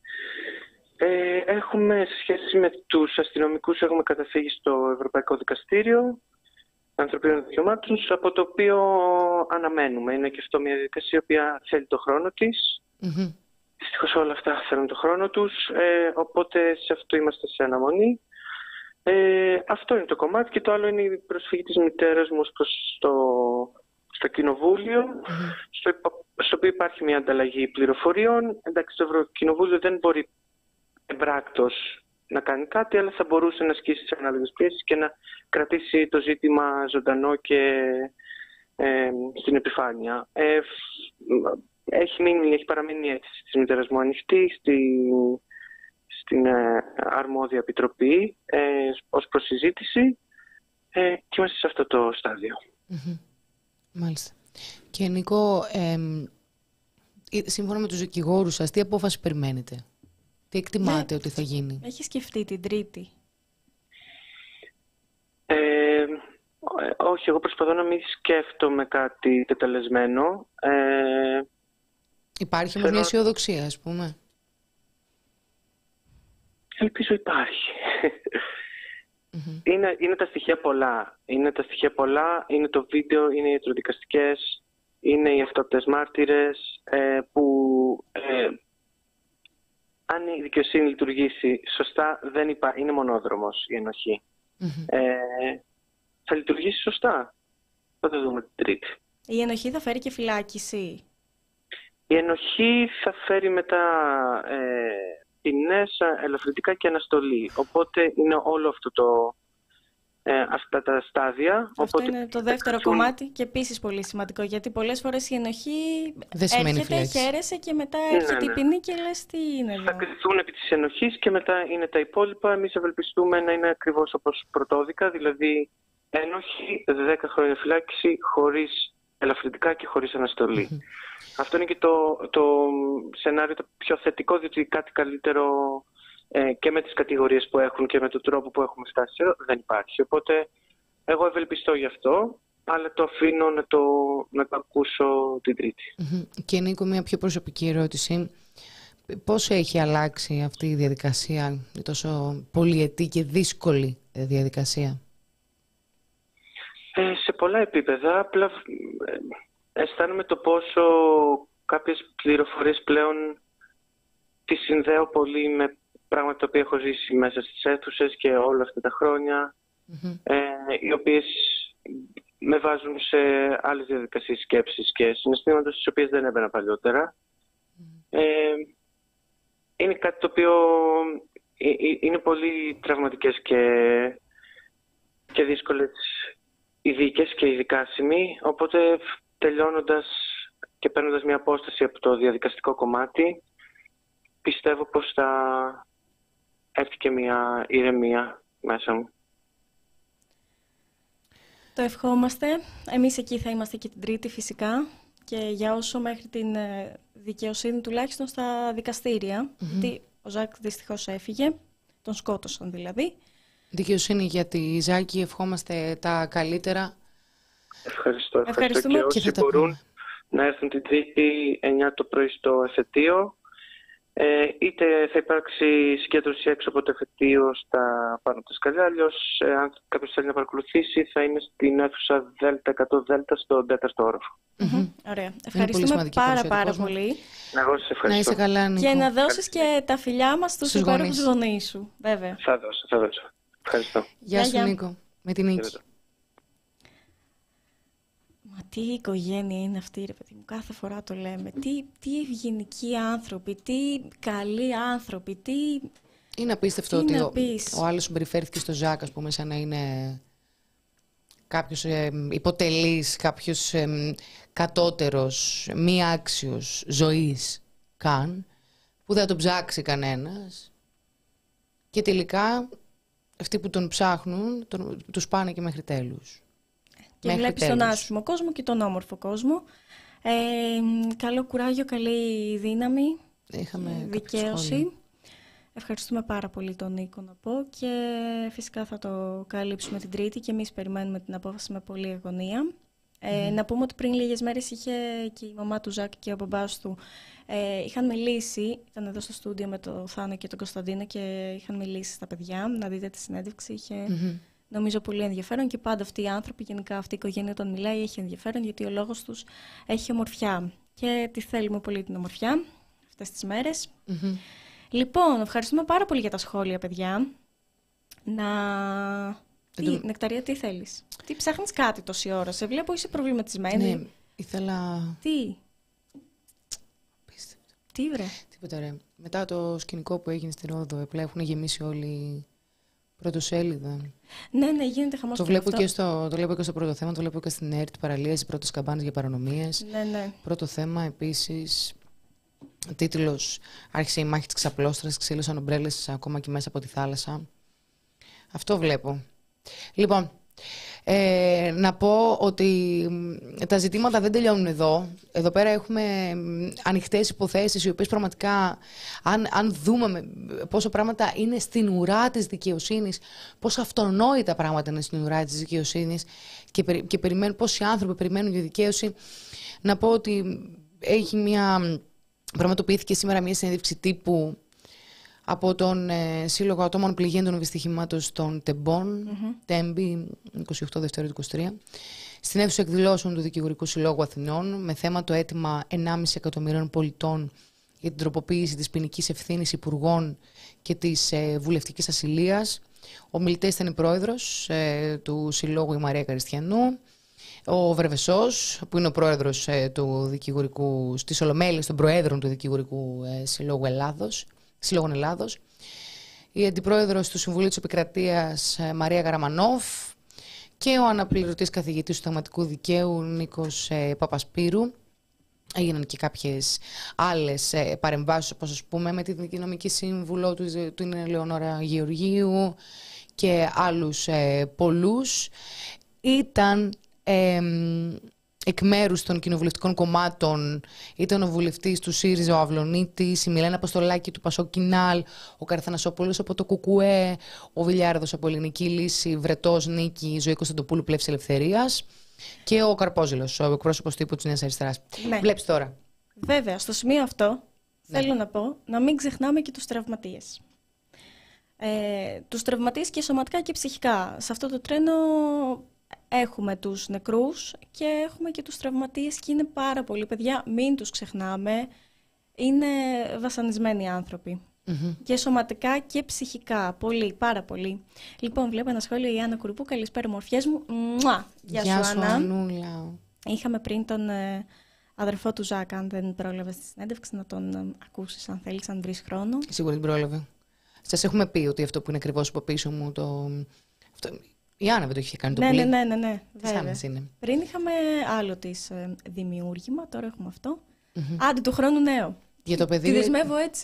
Ε, έχουμε, σε σχέση με τους αστυνομικούς, έχουμε καταφύγει στο Ευρωπαϊκό Δικαστήριο Ανθρωπίνων Δικαιωμάτων, από το οποίο αναμένουμε. Είναι και αυτό μια διαδικασία η οποία θέλει το χρόνο της. Mm-hmm. Δυστυχώς όλα αυτά θέλουν το χρόνο τους, ε, οπότε σε αυτό είμαστε σε αναμονή. Ε, αυτό είναι το κομμάτι, και το άλλο είναι η προσφυγή της μητέρας μου προς το, στο κοινοβούλιο, mm-hmm. στο, στο οποίο υπάρχει μια ανταλλαγή πληροφοριών. Εντάξει, το Ευρωκοινοβούλιο δεν μπορεί εμπράκτος να κάνει κάτι, αλλά θα μπορούσε να ασκήσει τις ανάλογες πιέσεις και να κρατήσει το ζήτημα ζωντανό και ε, στην επιφάνεια. Ε, έχει, μείνει, έχει παραμείνει η αίτηση της μητέρας μου ανοιχτή στη, στην ε, αρμόδια επιτροπή ε, ως προσυζήτηση, ε, και είμαστε σε αυτό το στάδιο. Mm-hmm. Μάλιστα. Και Νίκο, ε, σύμφωνα με τους δικηγόρους σας, τι απόφαση περιμένετε? Τι εκτιμάτε ναι, ότι θα γίνει? Έχει σκεφτεί την Τρίτη? Ε, όχι, εγώ προσπαθώ να μην σκέφτομαι κάτι τεταλεσμένο. Ε, Υπάρχει όμως μια αισιοδοξία, ας πούμε? Ελπίζω υπάρχει. Mm-hmm. Είναι, είναι τα στοιχεία πολλά. Είναι τα στοιχεία πολλά, είναι το βίντεο, είναι οι ιατροδικαστικές, είναι οι αυτόπτες μάρτυρες, ε, που... Ε, αν η δικαιοσύνη λειτουργήσει σωστά, δεν υπά... είναι μονόδρομος η ενοχή. Mm-hmm. Ε, θα λειτουργήσει σωστά. Θα το δούμε την Τρίτη. Η ενοχή θα φέρει και φυλάκιση? Η ενοχή θα φέρει μετά ε, ποινές, ελαφρυντικά και αναστολή. Οπότε είναι όλο αυτό το, ε, αυτά τα στάδια. Αυτό οπότε είναι το δεύτερο θα... κομμάτι, και επίσης πολύ σημαντικό, γιατί πολλές φορές η ενοχή έρχεται, χαίρεσαι και μετά έρχεται ναι, ναι. η ποινή και λες τι είναι εδώ. Θα κρυφθούν επί της ενοχής και μετά είναι τα υπόλοιπα. Εμείς ευελπιστούμε να είναι ακριβώς όπως πρωτόδικα, δηλαδή ένοχη, δέκα χρόνια φυλάκιση, χωρίς ελαφρυντικά και χωρίς αναστολή. Mm-hmm. Αυτό είναι και το, το σενάριο το πιο θετικό, διότι κάτι καλύτερο ε, και με τις κατηγορίες που έχουν και με τον τρόπο που έχουμε φτάσει εδώ δεν υπάρχει. Οπότε εγώ ευελπιστώ γι' αυτό, αλλά το αφήνω να το, να το ακούσω την Τρίτη. Mm-hmm. Και Νίκο, μια πιο προσωπική ερώτηση. Πώς έχει αλλάξει αυτή η διαδικασία, η τόσο πολυετή και δύσκολη διαδικασία? Ε, σε πολλά επίπεδα. Απλά ε, αισθάνομαι το πόσο κάποιες πληροφορίες πλέον τις συνδέω πολύ με πράγματα τα οποία έχω ζήσει μέσα στις αίθουσες και όλα αυτά τα χρόνια, mm-hmm. ε, οι οποίες με βάζουν σε άλλες διαδικασίες σκέψης και συναισθήματος στις οποίες δεν έμπαινα παλιότερα. Mm-hmm. Ε, είναι κάτι το οποίο είναι πολύ τραυματικές και, και δύσκολες οι δίκες και οι δικάσιμοι, οπότε τελειώνοντας και παίρνοντας μια απόσταση από το διαδικαστικό κομμάτι, πιστεύω πως θα έρθει και μια ηρεμία μέσα μου. Το ευχόμαστε. Εμείς εκεί θα είμαστε και την Τρίτη φυσικά και για όσο μέχρι την δικαιοσύνη τουλάχιστον στα δικαστήρια. Mm-hmm. Γιατί ο Ζακ δυστυχώς έφυγε, τον σκότωσαν δηλαδή. Δικαιοσύνη για τη Ζάκη, ευχόμαστε τα καλύτερα. Ευχαριστώ. Ευχαριστώ και όσοι και μπορούν να έρθουν την Τρίτη εννιά το πρωί στο εφετείο. Ε, είτε θα υπάρξει συγκέντρωση έξω από το εφετείο στα πάνω από τα σκαλιά, αλλιώς ε, αν κάποιος θέλει να παρακολουθήσει θα είναι στην αίθουσα Δέλτα εκατό Δέλτα στον τέταρτο όροφο. Mm-hmm. Ωραία. Ευχαριστούμε πάρα πάρα πολύ. Εγώ σας ευχαριστώ. Να είσαι καλά, Νίκο. Και να δώσεις και τα φιλιά μας στους υπέροχους γονείς σου, βέβαια. Θα δώσω, θα δώσω. Ευχαριστώ. Γεια σου, Νίκο. Με την νίκη. Μα τι οικογένεια είναι αυτή, ρε παιδί μου, κάθε φορά το λέμε. Τι, τι ευγενικοί άνθρωποι, τι καλοί άνθρωποι, τι... Είναι απίστευτο τι ότι να ο, πεις. ο άλλος συμπεριφέρθηκε στο Ζακ, ας πούμε, σαν να είναι κάποιος ε, υποτελής, κάποιος ε, κατώτερος, μη άξιος ζωής καν, που δεν τον ψάξει κανένας. Και τελικά αυτοί που τον ψάχνουν, τον, τους πάνε και μέχρι τέλους. Και βλέπεις τον άσχημο κόσμο και τον όμορφο κόσμο. Ε, καλό κουράγιο, καλή δύναμη, Είχαμε δικαίωση. Ευχαριστούμε πάρα πολύ τον Νίκο να πω και φυσικά θα το καλύψουμε την Τρίτη και εμείς περιμένουμε την απόφαση με πολλή αγωνία. Ε, mm. Να πούμε ότι πριν λίγες μέρες είχε και η μαμά του Ζακ και ο μπαμπάς του ε, είχαν μιλήσει, ήταν εδώ στο στούντιο με τον Θάνο και τον Κωνσταντίνο και είχαν μιλήσει στα παιδιά, να δείτε τη συνέντευξη, είχε mm-hmm. νομίζω πολύ ενδιαφέρον και πάντα αυτοί οι άνθρωποι, γενικά αυτή η οικογένεια όταν μιλάει έχει ενδιαφέρον γιατί ο λόγος τους έχει ομορφιά και τη θέλουμε πολύ την ομορφιά αυτές τις μέρες. Mm-hmm. Λοιπόν, ευχαριστούμε πάρα πολύ για τα σχόλια, παιδιά. Να... Τι, το... Νεκταρία, τι θέλεις? Τι ψάχνεις κάτι τόση ώρα? Σε βλέπω είσαι προβληματισμένη. Ναι, ήθελα... Τι? Πίστευτο. Τι βρε? Τίποτα ρε. Μετά το σκηνικό που έγινε στη Ρόδο, απλά έχουν γεμίσει όλοι πρωτοσέλιδα. Ναι, ναι, γίνεται χαμός. Το βλέπω, και στο, το βλέπω και στο πρώτο θέμα, το βλέπω και στην ΕΡΤ, παραλίες, οι πρώτες καμπάνες για παρανομίες. Ναι, ναι. Πρώτο θέμα επίσης. Τίτλος: άρχισε η μάχη της ξαπλώστρας, ξύλωσαν ομπρέλες ακόμα και μέσα από τη θάλασσα. Αυτό βλέπω. Λοιπόν, ε, να πω ότι τα ζητήματα δεν τελειώνουν εδώ. Εδώ πέρα έχουμε ανοιχτές υποθέσεις, οι οποίες πραγματικά, αν, αν δούμε πόσο πράγματα είναι στην ουρά της δικαιοσύνης, πόσο αυτονόητα πράγματα είναι στην ουρά της δικαιοσύνης και, περι, και περιμένουν, πόσοι άνθρωποι περιμένουν για δικαίωση, να πω ότι έχει μια... Πραγματοποιήθηκε σήμερα μια συνέντευξη τύπου από τον ε, Σύλλογο Ατόμων Πληγέντων Δυστυχημάτων των Τεμπών, mm-hmm. Τέμπη, είκοσι οκτώ Δευτέρου είκοσι τρία, στην αίθουσα εκδηλώσεων του Δικηγορικού Συλλόγου Αθηνών, με θέμα το αίτημα ενάμιση εκατομμυρίων πολιτών για την τροποποίηση της ποινικής ευθύνης υπουργών και της ε, βουλευτικής ασυλίας. Ο μιλητής ήταν η πρόεδρος ε, του Συλλόγου, η Μαρία Καριστιανού. Ο Βρεβεσός, που είναι ο πρόεδρος ε, του δικηγορικού, στις Ολομέλειες των προέδρων του Δικηγορικού ε, Συλλόγου Ελλάδος, Συλλόγων Ελλάδος. Η αντιπρόεδρος του Συμβουλίου της Επικρατείας ε, Μαρία Γαραμανόφ και ο αναπληρωτής καθηγητής του Συνταγματικού Δικαίου Νίκος ε, Παπασπύρου. Έγιναν και κάποιες άλλες ε, παρεμβάσεις, όπως ας πούμε με την νομική σύμβουλο του, του Ελεονόρα Γεωργίου και άλλους ε, πολλούς. Ήταν... Ε, εκ μέρους των κοινοβουλευτικών κομμάτων ήταν ο βουλευτής του ΣΥΡΙΖΑ ο Αυλονίτης, η Μιλένα Αποστολάκη του Πασόκ Κινάλ, ο Καραθανασόπουλος από το Κουκουέ, ο Βιλιάρδος από Ελληνική Λύση, Βρετός Νίκη, Ζωή Κωνσταντοπούλου Πλεύσης Ελευθερίας και ο Καρπόζηλος, ο εκπρόσωπος τύπου της Νέας Αριστεράς. Ναι. Βλέπεις τώρα. Βέβαια, στο σημείο αυτό ναι. θέλω να πω να μην ξεχνάμε και τους τραυματίες. Ε, τους τραυματίες και σωματικά και ψυχικά. Σε αυτό το τρένο έχουμε τους νεκρούς και έχουμε και τους τραυματίες και είναι πάρα πολλοί. Παιδιά, μην τους ξεχνάμε. Είναι βασανισμένοι άνθρωποι. Mm-hmm. Και σωματικά και ψυχικά. Πολύ, πάρα πολύ. Λοιπόν, βλέπω ένα σχόλιο η Άννα Κουρουπού. Καλησπέρα, μορφιές μου. Μουά! Γεια, Γεια σου, Άννα. Ανούλα. Είχαμε πριν τον ε, αδερφό του Ζακ, αν δεν πρόλαβες τη συνέντευξη, να τον ε, ακούσεις, αν θέλεις, αν βρεις χρόνο. Σίγουρα την πρόλαβε. Σας έχουμε πει ότι αυτό που είναι ακριβώς από πίσω μου, το... αυτό... Η Άννα δεν το είχε κάνει το ναι, πουλί. Ναι, ναι, ναι, ναι. Της Άννας είναι. Πριν είχαμε άλλο της ε, δημιούργημα, τώρα έχουμε αυτό. Mm-hmm. Άντε, του χρόνου νέο. Για το παιδί. Τη δεσμεύω έτσι.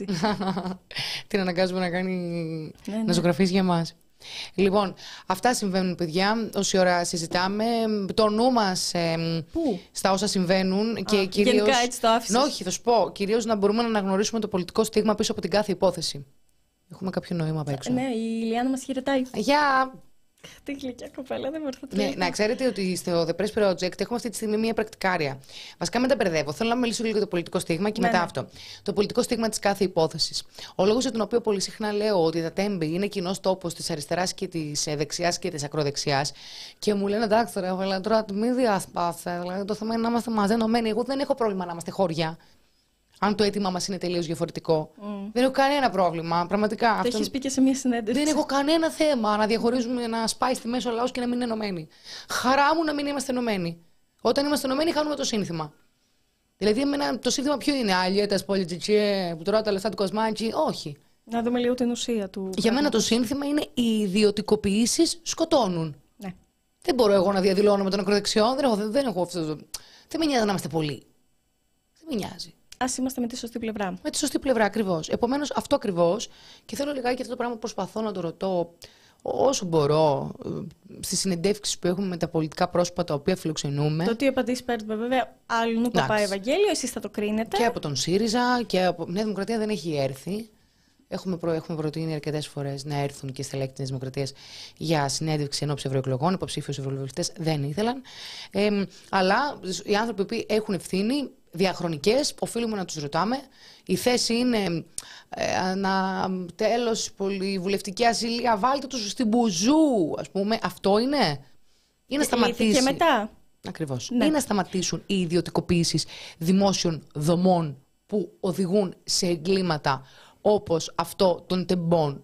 Την αναγκάζουμε να κάνει. Ναι, ναι. Να ζωγραφίσει για μας. Λοιπόν, αυτά συμβαίνουν, παιδιά. Όση ώρα συζητάμε. Το νου μας ε, στα όσα συμβαίνουν. Α, και κυρίως... Γενικά έτσι το άφησες. Όχι, θα σου πω. Κυρίως να μπορούμε να αναγνωρίσουμε το πολιτικό στίγμα πίσω από την κάθε υπόθεση. Έχουμε κάποιο νόημα απ' έξω. Ναι, η Ιλιάνα μας χαιρετάει. Γεια! Τι γλυκιά κοπέλα, δεν μπορώ Ναι, να ξέρετε ότι στο The Press Project έχουμε αυτή τη στιγμή μια πρακτικάρια. Βασικά με τα μπερδεύω. Θέλω να μιλήσω λίγο για το πολιτικό στίγμα και ναι, μετά ναι. αυτό. Το πολιτικό στίγμα της κάθε υπόθεσης. Ο λόγος για τον οποίο πολύ συχνά λέω ότι τα τέμπη είναι κοινός τόπος της αριστεράς και της δεξιάς και της ακροδεξιάς. Και μου λένε εντάξει, ρε, αλλά τώρα μη διάσπασε. Δηλαδή το θέμα είναι να είμαστε μαζί ενωμένοι. Εγώ δεν έχω πρόβλημα να είμαστε χώρια. Αν το αίτημά μας είναι τελείως διαφορετικό. Mm. Δεν έχω κανένα πρόβλημα. Πραγματικά. Το αυτό... έχεις πει και σε μια συνέντευξη. Δεν έχω κανένα θέμα να διαχωρίζουμε, να σπάει στη μέση ο λαός και να μην είναι ενωμένοι. Χαρά μου να μην είμαστε ενωμένοι. Όταν είμαστε ενωμένοι, χάνουμε το σύνθημα. Δηλαδή, εμένα, το σύνθημα ποιο είναι, Αλιέτας πολιτικέ, που τρώω τα λεφτά του Κοσμάκη. Όχι. Να δούμε λίγο την ουσία του. Για μένα το σύνθημα είναι οι ιδιωτικοποιήσεις σκοτώνουν. Ναι. Δεν μπορώ εγώ να διαδηλώνω με τον ακροδεξιό. Δεν έχω, δεν έχω αυτό. Δεν με νοιάζει να είμαστε πολλοί. Δεν με νοιάζει. Ας είμαστε με τη σωστή πλευρά. Με τη σωστή πλευρά, ακριβώς. Επομένως, αυτό ακριβώς. Και θέλω λιγάκι αυτό το πράγμα που προσπαθώ να το ρωτώ όσο μπορώ στις συνεντεύξεις που έχουμε με τα πολιτικά πρόσωπα τα οποία φιλοξενούμε. Το τι απαντήσεις παίρνουμε, βέβαια, άλλου παπά Ευαγγέλιο, εσείς θα το κρίνετε. Και από τον ΣΥΡΙΖΑ και από. Νέα Δημοκρατία δεν έχει έρθει. Έχουμε, προ... έχουμε προτείνει αρκετές φορές να έρθουν και στελέχη της Δημοκρατίας για συνέντευξη ενόψει ευρωεκλογών. Υποψήφιους ευρωβουλευτές δεν ήθελαν. Ε, αλλά οι άνθρωποι που έχουν ευθύνη διαχρονικές, οφείλουμε να τους ρωτάμε. Η θέση είναι ε, να τέλος πολυβουλευτική ασυλία, βάλτε τους στην μπουζού, ας πούμε. Αυτό είναι. Ή να σταματήσει. Και μετά. Ακριβώς. Ναι. Ή να σταματήσουν οι ιδιωτικοποιήσεις δημόσιων δομών που οδηγούν σε εγκλήματα όπως αυτό των τεμπών,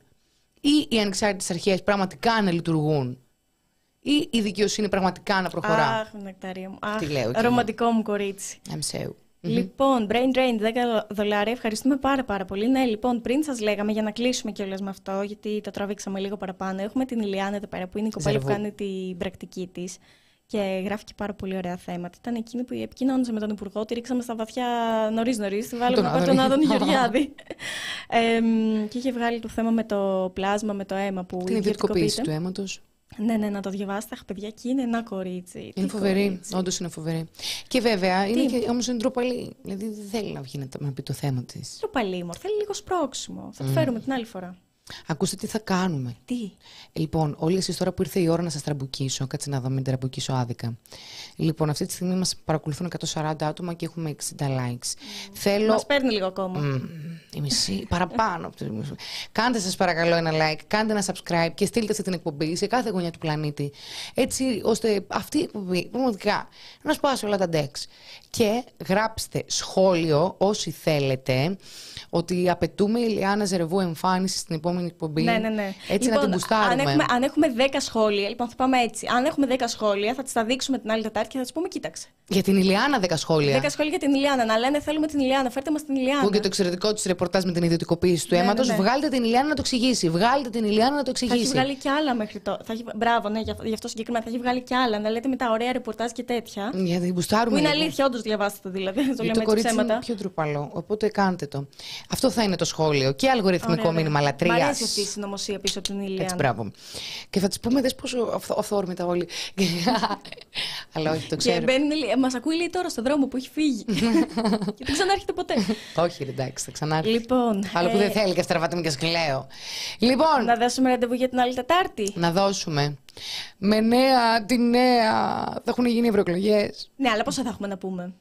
ή οι ανεξάρτητες αρχές πραγματικά να λειτουργούν, ή η δικαιοσύνη πραγματικά να προχωρά. Αχ, νεκταρία μου. Αχ, τι λέω, ρομαντικό μου κορίτσι. I'm so. Λοιπόν, Brain Drain, δέκα δολάρια. Ευχαριστούμε πάρα πάρα πολύ. Ναι, λοιπόν, πριν σας λέγαμε, για να κλείσουμε κιόλας με αυτό, γιατί το τραβήξαμε λίγο παραπάνω, έχουμε την Ηλιάνα εδώ πέρα, που είναι η κοπέλα που κάνει την πρακτική της. Και γράφει και πάρα πολύ ωραία θέματα. Ήταν εκείνη που επικοινώνησε με τον Υπουργό, τη ρίξαμε στα βαθιά νωρίς-νωρίς, τη βάλαμε από τον Άδωνη Γεωργιάδη. ε, και είχε βγάλει το θέμα με το πλάσμα, με το αίμα που την ιδιωτικοποίηση του αίματος. Ναι, ναι, να το διαβάσετε. Αχ, παιδιά, και είναι ένα κορίτσι. Είναι φοβερή, όντως είναι φοβερή. Και βέβαια, είναι και, όμως είναι ντροπαλή. Δηλαδή δεν θέλει να βγει να πει το θέμα της. Ντροπαλή, μωρ, θέλει λίγο σπρώξιμο. Θα το φέρουμε την άλλη φορά. Ακούστε τι θα κάνουμε. Τι. Λοιπόν, όλοι εσείς τώρα που ήρθε η ώρα να σας τραμπουκίσω, κάτσε να δω, μην τραμπουκίσω άδικα. Λοιπόν, αυτή τη στιγμή μας παρακολουθούν εκατόν σαράντα άτομα και έχουμε εξήντα likes. Mm. Θέλω... Μας παίρνει λίγο ακόμα. Mm, η μισή, παραπάνω. Κάντε σας παρακαλώ ένα like, κάντε ένα subscribe και στείλτε αυτή την εκπομπή σε κάθε γωνιά του πλανήτη. Έτσι ώστε αυτή η εκπομπή πραγματικά να σπάσει όλα τα ντεξ. Και γράψτε σχόλιο όσοι θέλετε ότι απαιτούμε η Ηλιάνα Ζερεβού εμφάνιση στην επόμενη εκπομπή. Ναι, ναι, ναι. Έτσι λοιπόν, να την μπουστάρουμε. Αν έχουμε, αν έχουμε δέκα σχόλια, λοιπόν θα πάμε έτσι. Αν έχουμε δέκα σχόλια, θα τις τα δείξουμε την άλλη Τετάρτη και θα τις πούμε: κοίταξε. Για την Ηλιάνα δέκα σχόλια. δέκα σχόλια για την Ηλιάνα. Να λένε: θέλουμε την Ηλιάνα, φέρτε μας την Ηλιάνα. Που και το εξαιρετικό της ρεπορτάζ με την ιδιωτικοποίηση του ναι, αίματος. Ναι, ναι. Βγάλτε την Ηλιάνα να το εξηγήσει. Βγάλτε την Ηλιάνα να το εξηγήσει. Θα έχει βγάλει και άλλα μέχρι τώρα. Έχει... Μπράβο, ναι, γι' αυτό συγκεκριμένα. Θα έχει βγάλει και άλλα. Να λέτε με τα ωραία ρεπορτάζ και τέτοια. Για την μπουστάρουμε. Που είναι λίγο. αλήθεια, όντως διαβάστε το δηλαδή. Το λέμε το κορίτσι είναι πιο ντροπαλό. Οπότε κάντε το. Αυτό θα είναι το σχόλιο. Και αλγοριθμικό ωραία, μήνυμα λατρείας. Μ' αρέσει αυτή η συνωμοσία πίσω από την Ηλιάνα. Έτσι, μπράβο. Και θα τη πούμε, δες πόσο αυθόρμητα όλοι. Αλλά όχι, το ξέρω. Και μας ακούει λέει τώρα στον δρόμο που έχει φύγει. Και δεν ξανάρχεται ποτέ. Όχι, εντάξει, θα ξανάρθει. Λοιπόν, άλλο που δεν θέλει και στραβάτε με και σκλαίο. Λοιπόν. Να δώσουμε ραντεβού για την άλλη Τετάρτη. Να δώσουμε. Με νέα, τη νέα. Θα έχουν γίνει ευρωεκλογές. Ναι, αλλά πόσα θα έχουμε να πούμε.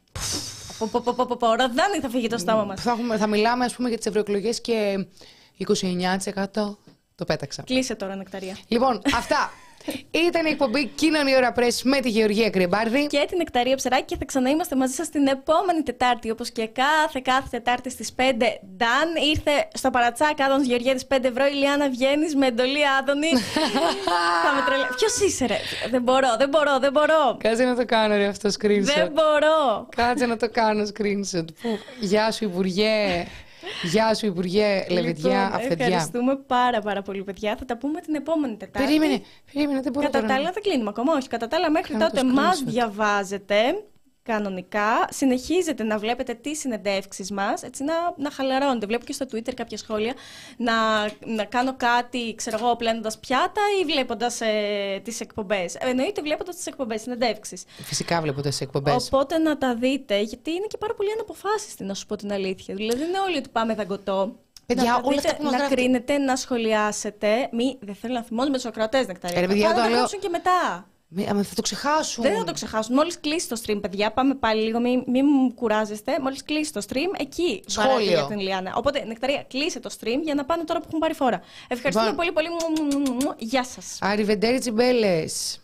Ροδάνι θα φύγει το στόμα μας. Θα, έχουμε, θα μιλάμε ας πούμε για τις ευρωεκλογές και είκοσι εννιά τοις εκατό το πέταξα. Κλείσε τώρα, Νεκταρία. Λοιπόν, αυτά. Ήταν η εκπομπή Κοινωνία Ώρα Press με τη Γεωργία Κρυμπάρδη και την Νεκταρία Ψεράκη και θα ξαναείμαστε μαζί σας την επόμενη Τετάρτη, όπως και κάθε κάθε Τετάρτη στις πέντε. Νταν ήρθε στο παρατσάκ Άδωνος Γεωργιάδης πέντε ευρώ. Ηλιάνα βγαίνεις με εντολή Άδωνη. Θα με τρελα... Ποιος είσαι ρε? Δεν μπορώ, δεν μπορώ, δεν μπορώ. Κάτσε να το κάνω ρε αυτό screenshot. Δεν μπορώ. Κάτσε να το κάνω screenshot. Που... Γεια σου Υπουργέ. Γεια σου, Υπουργέ Λεβεντιά, λοιπόν, Αυθεντιά. Ευχαριστούμε πάρα πάρα πολύ, παιδιά. Θα τα πούμε την επόμενη Τετάρτη. Περίμενε, περίμενε, δεν μπορώ. Κατά τα άλλα, δεν κλείνουμε ακόμα. Όχι, κατά τα άλλα, μέχρι Κάνω τότε το μας screenshot. διαβάζετε κανονικά. Συνεχίζετε να βλέπετε τις συνεντεύξεις μας, έτσι να, να χαλαρώνετε. Βλέπω και στο Twitter κάποια σχόλια να, να κάνω κάτι, ξέρω εγώ, πλένοντας πιάτα ή βλέποντας ε, τις εκπομπές. Εννοείται βλέποντας τις εκπομπές, συνεντεύξεις. Φυσικά βλέπω τις εκπομπές. Οπότε να τα δείτε, γιατί είναι και πάρα πολύ αναποφάσιστοι, να σου πω την αλήθεια. Δηλαδή δεν είναι όλοι ότι πάμε δαγκωτό. Παιδιά, να, όλα αυτά που μας να γράφετε. κρίνετε, να σχολιάσετε. Μη, δεν θέλω να θυμώνω με τους ακροατές, Νεκταρία. Ε, ρε, παιδιά, Πάνε το να λέω- γράψουν και μετά. Μη- άμα θα το ξεχάσουν. Δεν θα το ξεχάσουν. Μόλις κλείσει το stream, παιδιά, πάμε πάλι λίγο, μην μη μου κουράζεστε. Μόλις κλείσει το stream, εκεί Σχόλιο. βαράτε για την Λιάννα. Οπότε, Νεκταρία, κλείσε το stream για να πάνε τώρα που έχουν πάρει φόρα. Ευχαριστούμε Λοιπόν. πολύ, πολύ. Μου, μου, μου, μου, μου. Γεια σας. Arrivederci, μπέλες.